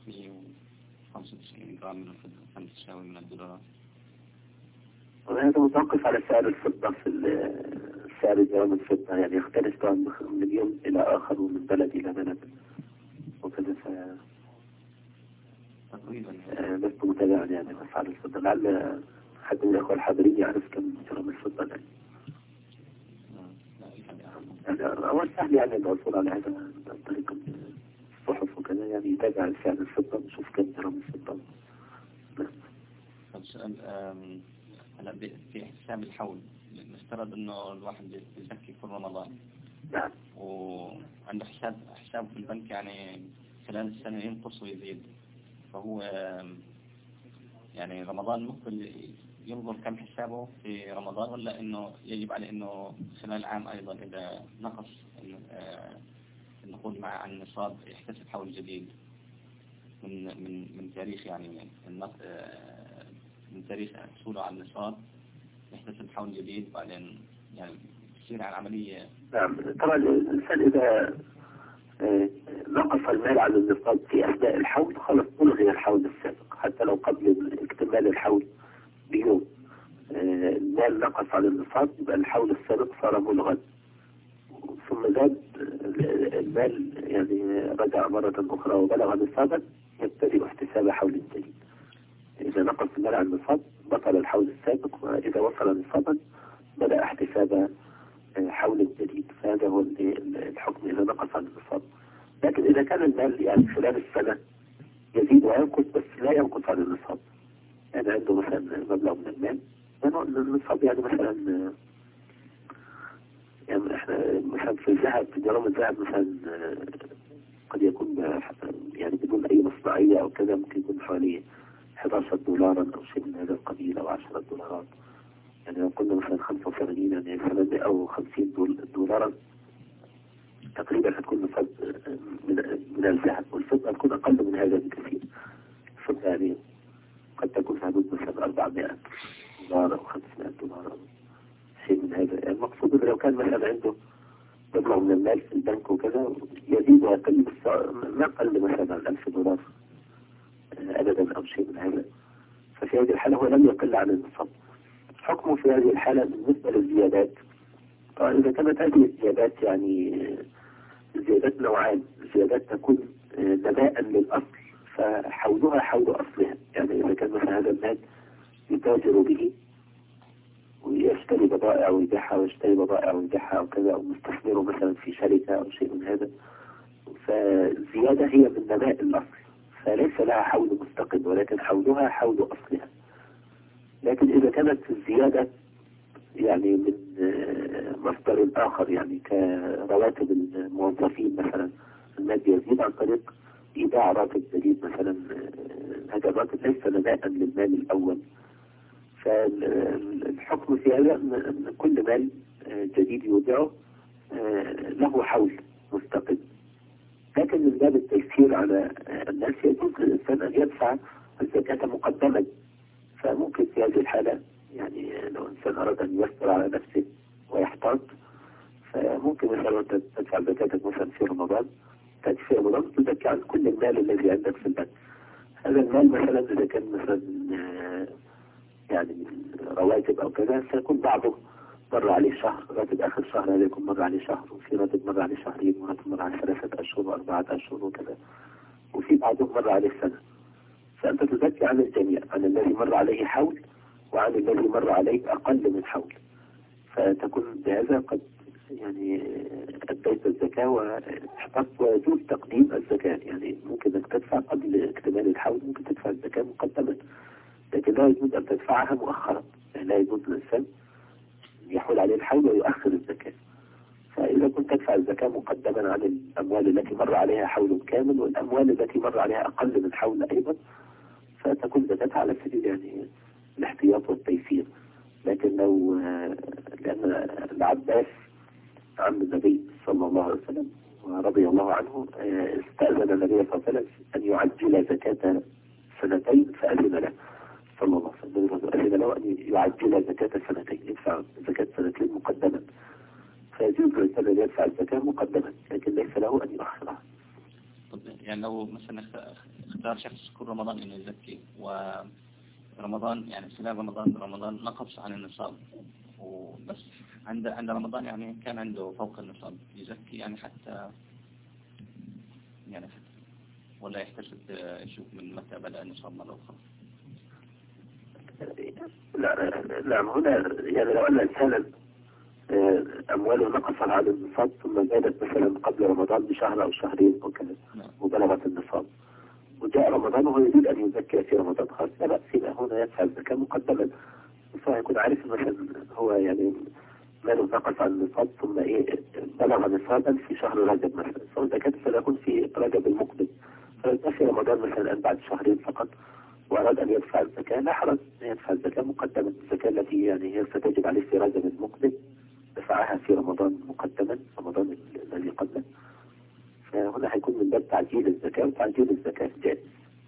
595 جرام من الفضة تساوي من الدولارات؟ وهذا متوقف على سعر الفضة، في سعر جرام الفضة يعني يختلف طبعا من يوم إلى آخر ومن بلد إلى بلد وكذا. تقريبا لست متابعا يعني أسعار الفضة، لعل حد من الأخوة الحاضرين يعرف كم جرام الفضة الآن. يعني أول سهل يعني الوصول على هذا عن طريق الصحف وكذا، يعني يتابع سعر الفضة ونشوف كم جرام الفضة. طب سؤال، هلا في حساب الحول نفترض انه الواحد يزكي في رمضان. نعم. وعنده حساب في البنك، يعني خلال السنة ينقص ويزيد، فهو يعني رمضان ممكن ينظر كم حسابه في رمضان، ولا انه يجب عليه انه خلال العام ايضا اذا نقص النقود مع النصاب يحتسب حول جديد من تاريخ، يعني من تاريخ حصوله على النصاب يحتسب حول جديد، بعدين يعني تصير على العملية. نعم طبعا الإنسان إذا نقص المال عن النصاب في أثناء الحول خلاص ألغي الحول السابق، حتى لو قبل اكتمال الحول بيوم المال نقص عن النصاب يبقى الحول السابق صار ملغا، ثم زاد المال يعني رجع مرة أخرى وبلغ نصابا يبتدئ احتساب حول جديد. إذا نقص المال عن النصاب بطل الحول السابق، وإذا وصل نصابا بدأ احتساب حول جديد. فهذا هو الحكم إذا نقص عن النصاب. لكن إذا كان المال يعني خلال السنة يزيد وينقص بس لا ينقص عن النصاب، يعني عنده مثلا مبلغ من المال النصاب يعني مثلا يعني احنا مثلا في الذهب، في جرام الذهب مثلا قد يكون يعني بدون أي مصنعية أو كذا ممكن يكون حوالي 11 دولارا أو شيء من هذا القبيل أو 10 دولارات. يعني لو قلنا مثلا 85 يعني 700 أو 50 دولارا تقريبا هتكون نصاب من الذهب، والفضة تكون أقل من هذا بكثير. الفضة يعني قد تكون في حدود مثلا 400 دولار أو 500 دولار أو شيء من هذا. يعني المقصود إنه لو كان مثلا عنده مبلغ من المال في البنك وكذا يزيد ويقل ما قل مثلا عن 1000 دولار أبدا أو شيء من هذا، ففي هذه الحالة هو لم يقل عن النصاب. حكمه في هذه الحالة بالنسبة للزيادات، طبعا إذا كانت هذه الزيادات يعني زيادات نوعان، زيادات تكون نماء للأصل فحولها حول أصلها، يعني إذا كان مثلا هذا المال يتاجر به ويشتري بضائع ويبيعها ويشتري بضائع ويبيعها وكذا، أو مستثمره مثلا في شركة أو شيء من هذا، فالزيادة هي من نماء الأصل فليس لها حول مستقل ولكن حولها حول أصلها. لكن إذا كانت الزيادة يعني من مصدر آخر، يعني كرواتب الموظفين مثلا، المال يزيد عن طريق إيداع راتب جديد مثلا، هذا الراتب ليس نماء للمال الأول. فالحكم في هذا أن كل مال جديد يودعه له حول مستقل. لكن من باب التيسير على الناس يجوز للإنسان أن يدفع الزكاة مقدما، فممكن في هذه الحالة يعني لو إنسان أراد أن ييسر على نفسه ويحتاط فممكن مثلا تدفع زكاتك مثلا في رمضان، تأتي في رمضان تزكي عن كل المال الذي عندك في البنك. هذا المال مثلا إذا كان مثلا يعني رواتب أو كذا سيكون بعضه مر عليه شهر، راتب آخر شهر هذا يكون مر عليه شهر، وفي راتب مر عليه شهرين، وراتب مر عليه 3 أشهر و4 أشهر وكذا، وفي بعضه مر عليه سنة. فأنت تزكي عن الجميع، عن الذي مر عليه حول وعن الذي مر عليه أقل من حول، فتكون بهذا قد يعني أديت الزكاة واحتفظت. ويجوز تقديم الزكاة، يعني ممكن أنك تدفع قبل اكتمال الحول، ممكن تدفع الزكاة مقدما، لكن لا يجوز أن تدفعها مؤخرا، يعني لا يجوز للإنسان يحول عليه الحول ويؤخر الزكاة. فإذا كنت تدفع الزكاة مقدما عن الأموال التي مر عليها حول كامل والأموال التي مر عليها أقل من حول أيضا، فتكون زكاتها على سبيل يعني الاحتياط والتيسير. لكن لو لأن العباس عم النبي صلى الله عليه وسلم ورضي الله عنه استأذن النبي صلى الله عليه وسلم أن يعجل زكاة سنتين، فأذن له صلى الله عليه وسلم، أذن له أن يعجل زكاة سنتين، يدفع زكاة سنتين مقدما. فيجوز للإنسان أن يدفع الزكاة مقدما، لكن ليس له أن يؤخرها. طب يعني لو مثلا اختار شخص كل رمضان إنه يزكي، ورمضان يعني خلال رمضان نقص عن النصاب، وبس عند رمضان يعني كان عنده فوق النصاب، يزكي يعني حتى ولا يحتسب يشوف من متى بدأ النصاب مرة أخرى؟ لا هنا يعني لو أن إنسانا أمواله نقص عن النصاب ثم زادت مثلا قبل رمضان بشهر أو شهرين أو كذا وبلغت النصاب وجاء رمضان وهو يريد أن يزكي في رمضان، خلاص لا بأس، هنا يدفع الزكاة مقدما، فيكون عارف مثلا هو يعني ماله نقص عن النصاب ثم بلغ نصابا في شهر رجب مثلا، فالزكاة سيكون في رجب المقبل، فيبقى في رمضان مثلا بعد شهرين فقط وأراد أن يدفع الزكاة، لا حرج أن يدفع الزكاة مقدما. الزكاة التي يعني هي ستجب عليه في رجب المقبل دفعها في رمضان مقدما، رمضان الذي قبله، فهنا هيكون من باب تعجيل الزكاة، وتعجيل الزكاة جائز.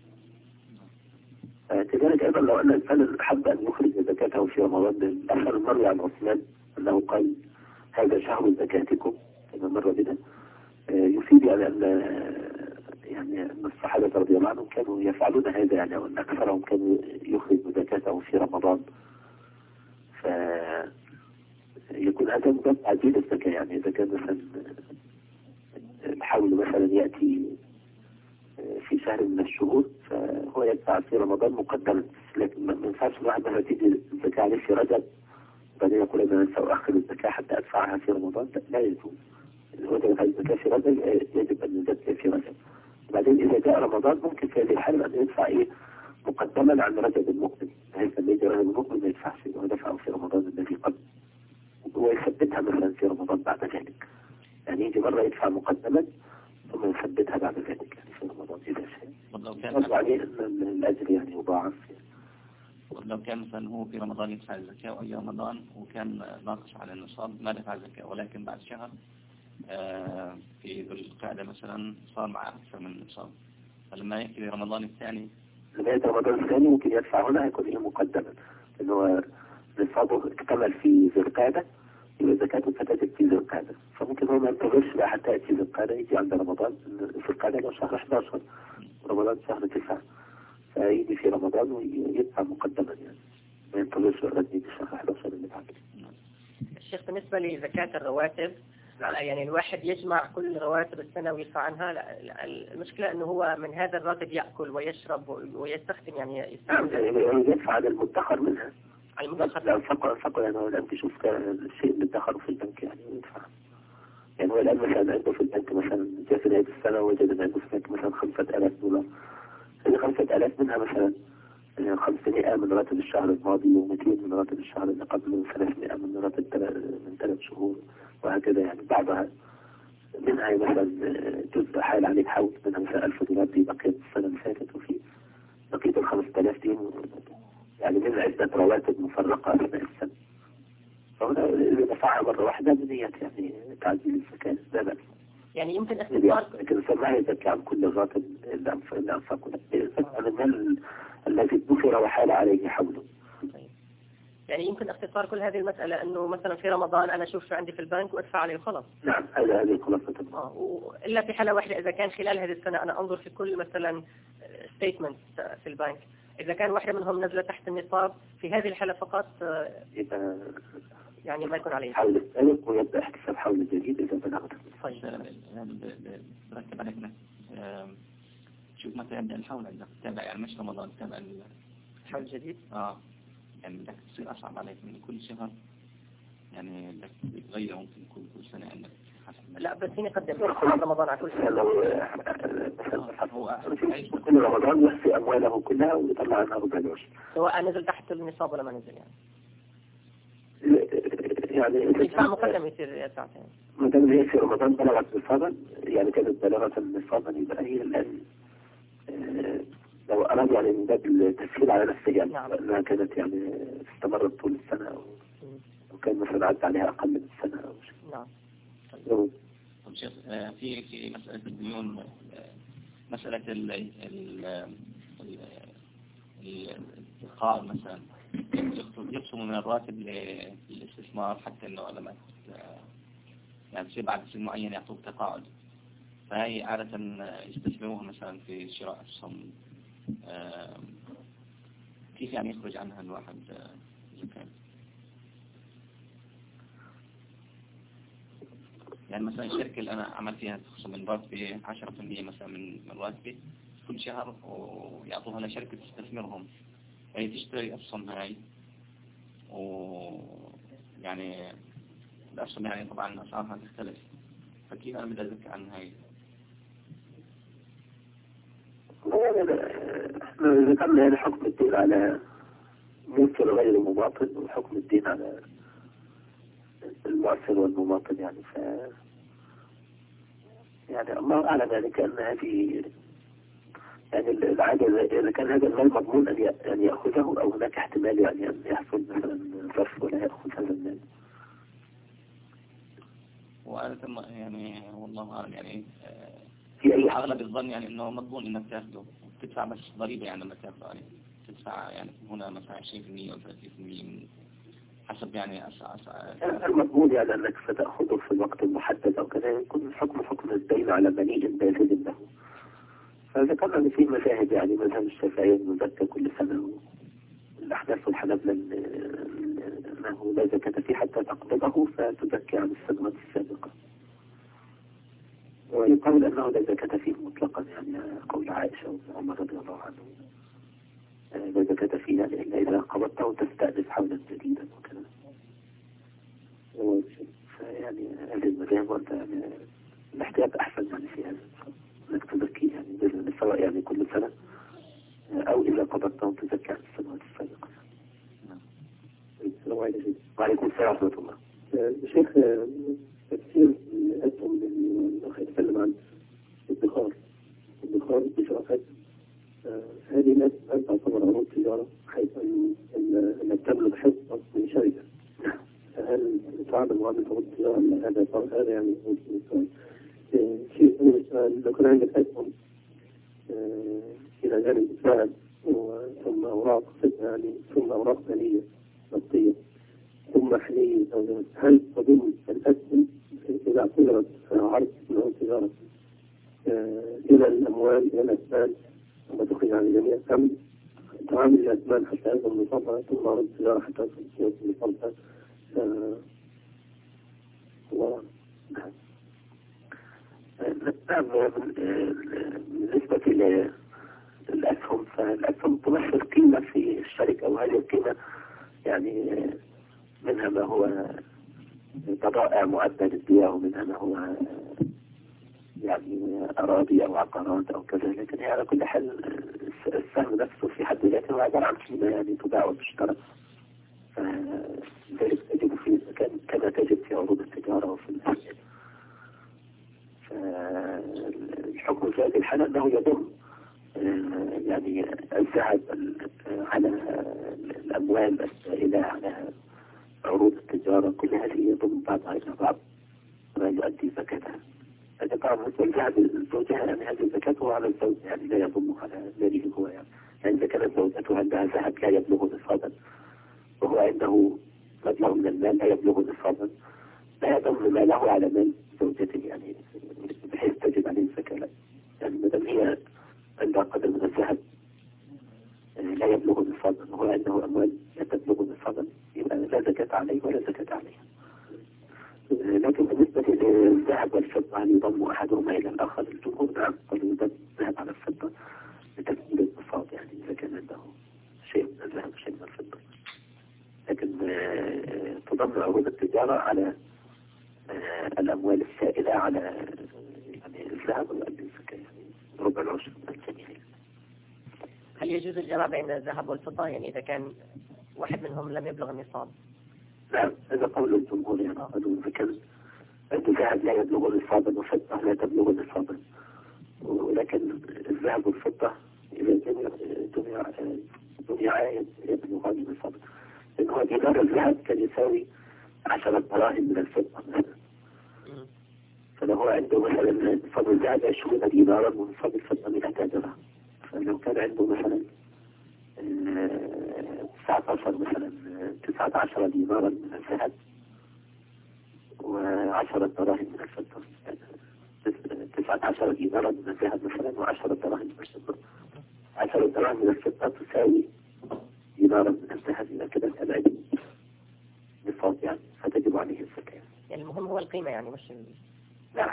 كذلك أيضا لو أن الإنسان حب أن يخرج زكاته في رمضان، أخر المروي عن عثمان أنه قال هذا شهر زكاتكم كما مر بنا، يفيد يعني أن الصحابة رضي الله عنهم كانوا يفعلون هذا، يعني وأن أكثرهم كانوا يخرج زكاته في رمضان، فيكون هذا من باب تعجيل الزكاة. يعني إذا كان مثلا الحول مثلا يأتي في شهر من الشهور فهو يدفع في رمضان مقدما، لكن ما ينفعش الواحد مثلا تيجي الزكاة عليه في رجب وبعدين يقول أنا سأؤخر الزكاة حتى أدفعها في رمضان، لا يجوز. هو دفع الزكاة في رجب يجب أن يزكي في رجب، وبعدين إذا جاء رمضان ممكن في هذه الحالة أن يدفع مقدما عن رجب المقبل، بحيث أن يجي رجب المقبل ما يدفعش، هو دفعه في رمضان الذي قبل ويثبتها مثلا في رمضان بعد ذلك، يعني يجي مرة يدفع مقدما ثم يثبتها بعد ذلك يعني في رمضان إذا شاء. يرجع عليه أن الأجر يعني يضاعف. لو كان مثلا هو في رمضان يدفع الزكاة وأي رمضان وكان ناقص على النصاب ما دفع الزكاة، ولكن بعد شهر في ذو القعدة مثلا صار معه أكثر من النصاب، فلما يأتي رمضان الثاني رمضان الثاني ممكن يدفع هنا يكون مقدما، لأنه نصابه اكتمل في ذو القعدة، يبقى زكاته فتجب في ذو القعدة، فممكن هو ما ينتظرش بقى حتى يأتي ذو القعدة، يجي عند رمضان ذو القعدة لو شهر 11 رمضان شهر 9 فيجي في رمضان ويدفع مقدما، يعني ما ينتظرش بقى يجي شهر 11 اللي بعده. الشيخ بالنسبة لزكاة الرواتب، يعني الواحد يجمع كل رواتب السنة ويدفع عنها، المشكلة أنه هو من هذا الراتب يأكل ويشرب ويستخدم، يعني يدفع على المدخر منها، على المدخر لا فقط يعني هو الآن تشوف الشيء مدخر في البنك يعني يدفع، يعني هو الآن مثلا عنده في البنك مثلا جاء في نهاية السنة وجد أن عنده في البنك مثلا $5,000، هذه 5,000 منها مثلا 500 من راتب الشهر الماضي و200 من راتب الشهر اللي قبله و300 من راتب من 3 شهور وهكذا، يعني بعضها منها مثلا جزء حال عليه حول منها مثلا $1,000 دي بقيت السنة اللي فاتت، وفي بقية 5,000 دي يعني من عدة رواتب مفرقة أثناء السنة، فهنا إذا دفعها مرة واحدة بنية يعني تعجيل الزكاة لا بأس. يعني يمكن اختصار، لكن ما يزكي عن كل الراتب اللي أنفقه، عن المال الذي ادخر وحال عليه حوله. يعني يمكن اختصار كل هذه المسألة أنه مثلا في رمضان أنا أشوف شو عندي في البنك وأدفع عليه وخلاص. نعم هذه الخلاصة. إلا في حالة واحدة إذا كان خلال هذه السنة أنا أنظر في كل مثلا ستيتمنت في البنك، إذا كان واحدة منهم نزلت تحت النصاب في هذه الحالة فقط يعني ما يكون عليه حول السابق ويبدأ احتساب حول الجديد إذا بلغت. بركب علينا شوف متى يبدأ الحول، بدك تتابع يعني مش رمضان، تتابع الحول الجديد. يعني بدك تصير أصعب عليك من كل شهر، يعني بدك تتغير ممكن كل سنة عندك حسب. لا بس هنا قدم رمضان على كل سنة. هو كل رمضان يخفي أمواله كلها ويطلع عنها ربع العشر، سواء نزل تحت النصاب ولا ما نزل يعني يدفع مقدم يصير ساعتين. ما دام هي في رمضان بلغت نصابا، يعني كانت بلغت نصابا، يبقى هي الآن لو أراد يعني من باب التسهيل على نفسه يعني، لأنها كانت يعني استمرت طول السنة وكان مثلا عدى عليها أقل من السنة أو شيء. نعم. طب شيخ، في مسألة الديون، مسألة الإدخار مثلا، يقسم من الراتب للاستثمار حتى إنه لما يعني تصير بعد سن معين يعطوك تقاعد، فهي عادة يستثمروها مثلا في شراء أسهم. كيف يعني يخرج عنها الواحد زكاة؟ يعني مثلا الشركة اللي أنا عملت فيها تخصم من راتبي 10% مثلا من راتبي كل شهر، ويعطوها لشركة تستثمرهم، هي تشتري أسهم هاي، ويعني الأسهم يعني طبعا أسعارها تختلف، فكيف أنا بدي أذكر عن هاي؟ احنا ذكرنا يعني حكم الدين على ممثل غير مماطل، وحكم الدين على المؤثر والمماطل يعني يعني الله أعلم يعني كأن هذه يعني العادة إذا كان هذا المال مضمون أن يأخذه، أو هناك احتمال يعني أن يحصل مثلا ظرف ولا يأخذ هذا المال. وعادة يعني والله أعلم يعني في أي أغلب الظن يعني إنه مضمون إنك تأخذه، تدفع بس ضريبة يعني لما تأخذه عليه، تدفع يعني هنا مثلا 20% أو 30% من حسب يعني المضمون يعني أنك ستأخذه في الوقت المحدد أو كذا، يكون حكم الدين على مني بازل له. فذكرنا أن في مذاهب يعني مذهب الشافعي المزكى كل سنة، والأحناف والحنابلة أنه لا زكاة فيه حتى تقبضه فتزكي عن السنوات السابقة، ويقول أنه لا زكاة فيه مطلقا، يعني قول عائشة وعمر رضي الله عنه لا زكاة فيه يعني إلا إذا قبضته تستأنف حولا جديدا وكذا. فيعني هذه المذاهب وأنت يعني الاحتياط أحسن يعني في هذا، انك تزكي يعني بإذن سواء يعني كل سنة او اذا قبضتهم تزكي عن السنوات السابقة. السلام عليكم. وعليكم السلام ورحمة الله. الشيخ تفسير الأسهم اللي الأخ يتكلم عن الادخار بشراكات، هذه لا تعتبر عروض تجارة، حيث أنك تملك حصة من شركة، هل تعد معاملة عروض تجارة؟ هذا يعني شيء لو كان عندك أسهم إلى جانب الذهب ثم أوراق يعني ثم أوراق ثانية نقدية ثم حلية، هل تضم الأسهم إذا اعتبرت عرض من التجارة إلى الأموال إلى الأثمان ثم تخرج عن الجميع، أم تعامل الأثمان حتى يصل لصفها ثم عرض التجارة حتى يصل لصفها؟ نعم. بالنسبة للأسهم، فالأسهم تمثل قيمة في الشركة، وهذه القيمة يعني منها ما هو بضائع معدة للبيع، ومنها ما هو يعني أراضي أو عقارات أو كذا، لكن هي على كل حال السهم نفسه في حد ذاته هو عبارة عن قيمة يعني تباع وتشترى، فذلك تجب في كما تجب في عروض التجارة وفي الأسهم. الحكم في هذه الحالة أنه يضم يعني الذهب على الأموال السائلة على عروض التجارة، كل هذه يضم بعضها إلى بعض ما يؤدي زكاتها. هذا طبعا الذهب الزوجة يعني هذه زكاته على الزوج، يعني لا يضمه على ماله هو، يعني إذا كانت زوجته عندها ذهب لا يبلغ نصابا وهو عنده مبلغ من المال لا يبلغ نصابا، لا يضم ماله على مال زوجته، يعني بحيث تجب عليه الزكاة. يعني مدام هي عندها قدر من الذهب لا يبلغ نصابا وهو عنده أموال لا تبلغ نصابا، يبقى لا زكاة عليه ولا زكاة عليها. لكن بالنسبة للذهب والفضة هل يضم أحدهما إلى الآخر؟ الجمهور نعم قالوا يضم الذهب على الفضة، ضم عروض التجارة على الأموال السائلة على يعني الذهب والألبسة يعني ربع العشر من الجميع. هل يجوز الجمع بين الذهب والفضة يعني إذا كان واحد منهم لم يبلغ النصاب؟ نعم هذا قول الجمهور يعني إذا كان الذهب لا يبلغ النصابا والفضة لا تبلغ النصابا، ولكن الذهب والفضة إذا جمع يبلغ النصابا، لأنه دينار الذهب كان يساوي 10 دراهم من الفضة، فلو عنده مثلا نصاب الذهب 20 دينارا ونصاب الفضة 100 درهم، فلو كان عنده مثلا 19 دينارا من الذهب و10 دراهم من الفضة، 19 دينارا من الذهب مثلا و10 دراهم من الفضة، 10 دراهم من الفضة تساوي دينارا من الذهب، إذا كده سبعين نصاب يعني، فتجب عليه الزكاة. يعني المهم هو القيمة يعني مش نعم.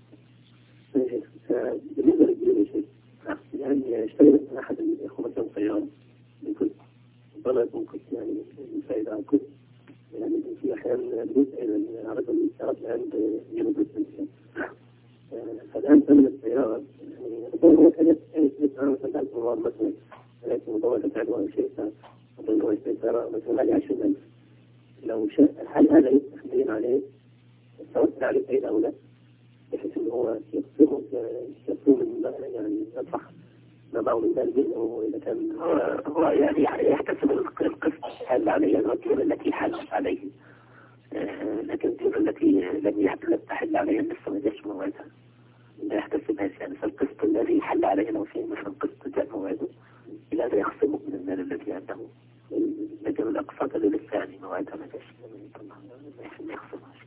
بالنسبة للجنيه شيء يعني اشتغلت مع أحد الإخوة مثلا سيارة يمكن بلد ممكن يعني الفائدة عن كل يعني في أحيان جزء من عرض السيارات عند جنوب السنسيان، فالآن ثمن السيارة يعني هو كان يسمع مثلا $1000 مثلا، لكن مطولة عدوى شيء أظن هو يشتري سيارة مثلا عليه 20,000، لو هل هذا يستخدمين عليه التوسل عليه فائدة أو لا؟ بحيث إنه هو يقسمه من يعني يصح ما بعض من ذلك، وإذا كان هو يعني يحتسب القسط حل عليه الرجل التي حلت عليه، لكن الدين التي لم تحل عليه لسه ما جاش موعدها لا يحتسبها يعني، فالقسط الذي حل عليه لو في مثلا قسط جاء موعده إلى أن يخصمه من المال الذي عنده، لكن الأقساط اللي لسه يعني موعدها ما جاش ما يخصمهاش.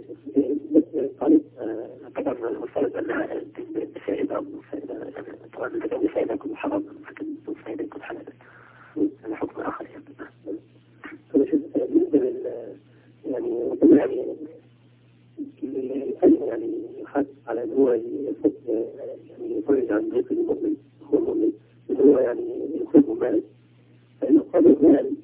طبعا المفترض أنها بفائدة أو بفائدة، طبعا إذا كان بفائدة يكون حرام، لكن بفائدة يكون حلال، هذا حكم آخر يعني. بالنسبة يعني يعني يحث على أن هو يفك يعني يخرج عن ضيق المؤمن، هو المؤمن هو يعني يخرج مال، فإنه قبل المال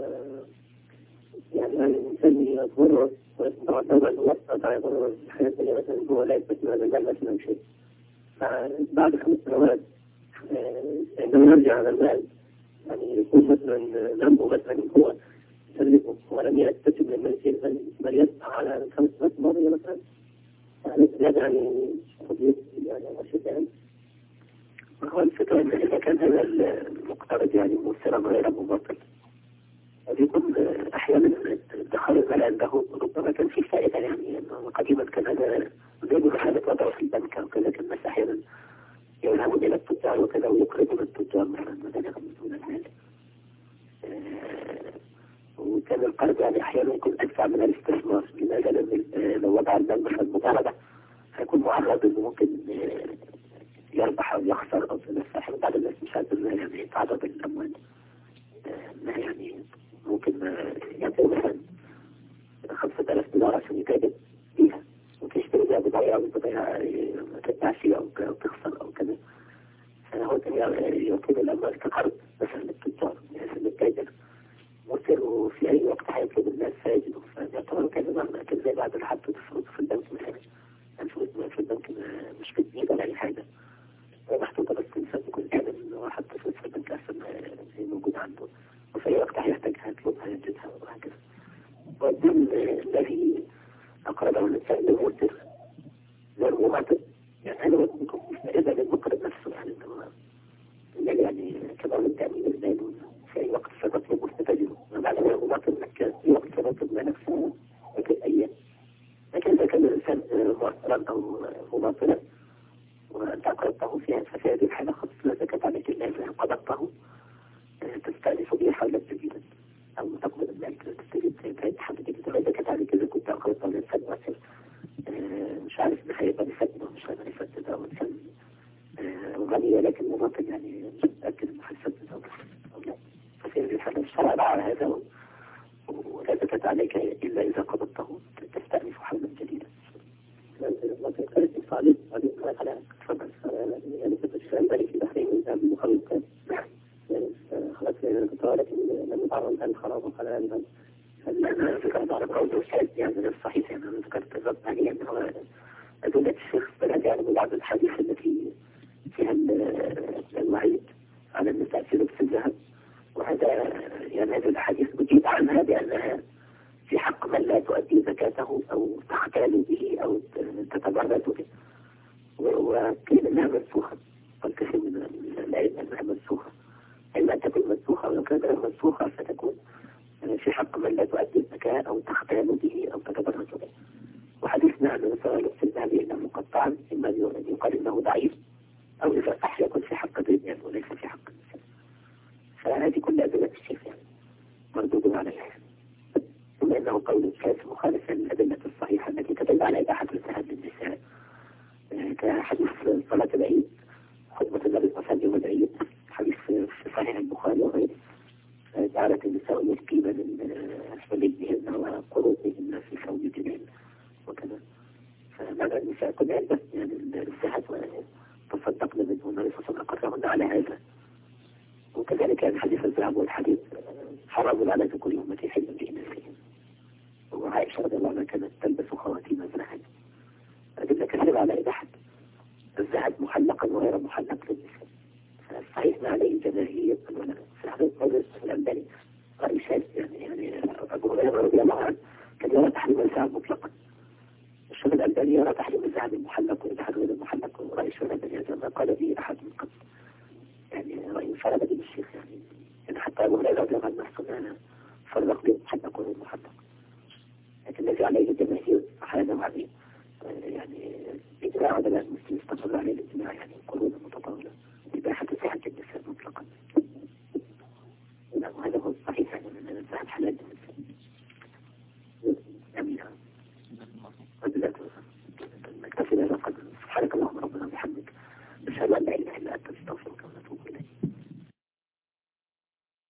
يعني الإنسان يتضرر ويستطيع طبعا الوسط على ضرر الحياة الدنيا، مثلا هو لا يثبت من هذا المال مثلا شيء، فبعد 5 سنوات عندما يرجع على المال يعني يكون مثلا ذنبه مثلا هو يسلفه ولم يكتسب من المال شيء، بل يدفع على 5 سنوات ماضية مثلا، هذا يعني قضية يعني وشيء. وهو الفكرة أن إذا كان هذا المقترض يعني مؤثرا غير مبطل، يكون أحيانا ادخار المال عنده ربما كان في فائدة يعني، قديما كان هذا زي محالة وضعه في البنك أو كذا، كان الناس أحيانا يذهبون إلى التجار وكذا ويقرضون التجار مثلا مبالغ من المال، وكان القرض يعني أحيانا يكون أدفع من الاستثمار، لماذا؟ لأن لو وضع المال مثلا مضاربة هيكون معرض إنه ممكن يربح أو يخسر أو كذا، فأحيانا بعض الناس مش عارفين يعني يتعرض للأموال، يعني ممكن يبدو مثلا $5,000 عشان يتاجر فيها، ممكن يشتري بها بضايع أو بضايع ما تدفعش أو تخسر أو كذا، فهو يطلب الأموال كقرض مثلا للتجار بحيث إنه يتاجر مصر، وفي أي وقت هيطلب الناس فيجدوا، فيعتبروا كذا مرة كذا زي بعد الحد الفلوس في البنك مثلا، الفلوس في البنك مش بتزيد ولا أي حاجة، محطوطة بس الإنسان يكون قادر إنه حتى فلوس في البنك أحسن ما هي موجودة عنده، وفي أي وقت هيحتاجها يطلبها يجدها وهكذا. والدين الذي أقربه الإنسان للمؤثر للمماثل يعني هذا يكون إذا للمقرب نفسه يعني كما من تأمين المال في أي وقت ستطلب مستفاده، وبعد ما المماثل لك في وقت ستطلب ما نفسه لكن أيام، لكن إذا كان الإنسان مؤثرا أو مماثلا وأنت أقربته فيها ففي هذه الحالة خاصة لا زكاة عليك إلا إذا قبضته تستأنف به حولا جديدا أو تقبل المال تستجد حولا جديدا، لا زكاة عليك إذا كنت أقربته للإنسان مؤثر مش عارف بخير بني فتنه مش غير بني فتنه أو إنسان غني ولكن مماثل يعني مش متأكد إنه هيفتنه أو لا، ففي هذه الحالة الشرع على هذا ولا زكاة عليك إلا إذا قبضته تستأنف حولا جديدا. لكن قلت الصالح هذه قلت على تفضل يعني كنت الشام ذلك في بحرين من ذهب المخلط كان يعني خلاص يعني كنت لكن لم يتعرض عن الخراب وقال عن أنا ذكرت على قوله شاذ يعني من الصحيح، يعني أنا ذكرت الرد عليه أنه أدلة الشيخ بلد يعني بعض الحديث التي فيها الوعيد على النساء في لبس الذهب، وهذا يعني هذه الأحاديث أجيب عنها بأنها في حق من لا تؤدي زكاته أو تختال به أو تتبرد به، وقيل أنها منسوخة، والكثير من العلم أنها منسوخة، إما أن تكون منسوخة، ولو كانت غير منسوخة فتكون في حق من لا تؤدي الزكاة أو تختال به أو تتبرد به. وحديثنا عن الرسول لبس الذهب إلا مقطعا، إما يقال إنه ضعيف أو إذا صح يكون في حق الرجال وليس في حق النساء. فهذه كل أدلة الشيخ يعني مردود عليها، ثم إنه قول شاذ مخالف للأدلة الصحيحة التي تدل على إباحة الذهب للنساء، كحديث صلاة العيد، خطبة النبي صلى الله عليه وسلم والعيد، حديث في صحيح البخاري وغيره، جعلت النساء يسكين من حليبهن وقروضهن في ثوبهن وكذا. فمعنى النساء كن يلبس يعني الذهب وتصدقن منه، النبي صلى الله عليه وسلم أقرهن على هذا. وكذلك يعني حديث الذهب والحديث حرام على ذكور أمتي حل بإناثهم، وعائشة رضي الله عنها كانت تلبس خواتيم الذهب. أدلة كثيرة على إباحة الذهب محلقا وغير محلق للنساء. فالصحيح ما عليه الجماهير في حديث موجود في الأنباني رأي شاذ، يعني أبو هريرة رضي الله عنه كان يرى تحريم الذهب مطلقا، الشيخ الألباني يرى تحريم الذهب المحلق وإباحة غير المحلق، ورأي الشيخ الألباني هذا ما قال به أحد من قبل، يعني رأي فرد به الشيخ، يعني حتى أبو هريرة رضي الله عنه نفسه فرق بين المحلق وغير المحلق. لكن الذي عليه الجماهير هذا عليه يعني إجماع علماء المسلمين استقر عليه الإجماع، يعني قرون متطاولة إباحة صحة النساء مطلقا. وهذا هو الصحيح، يعني أن الذهب حلال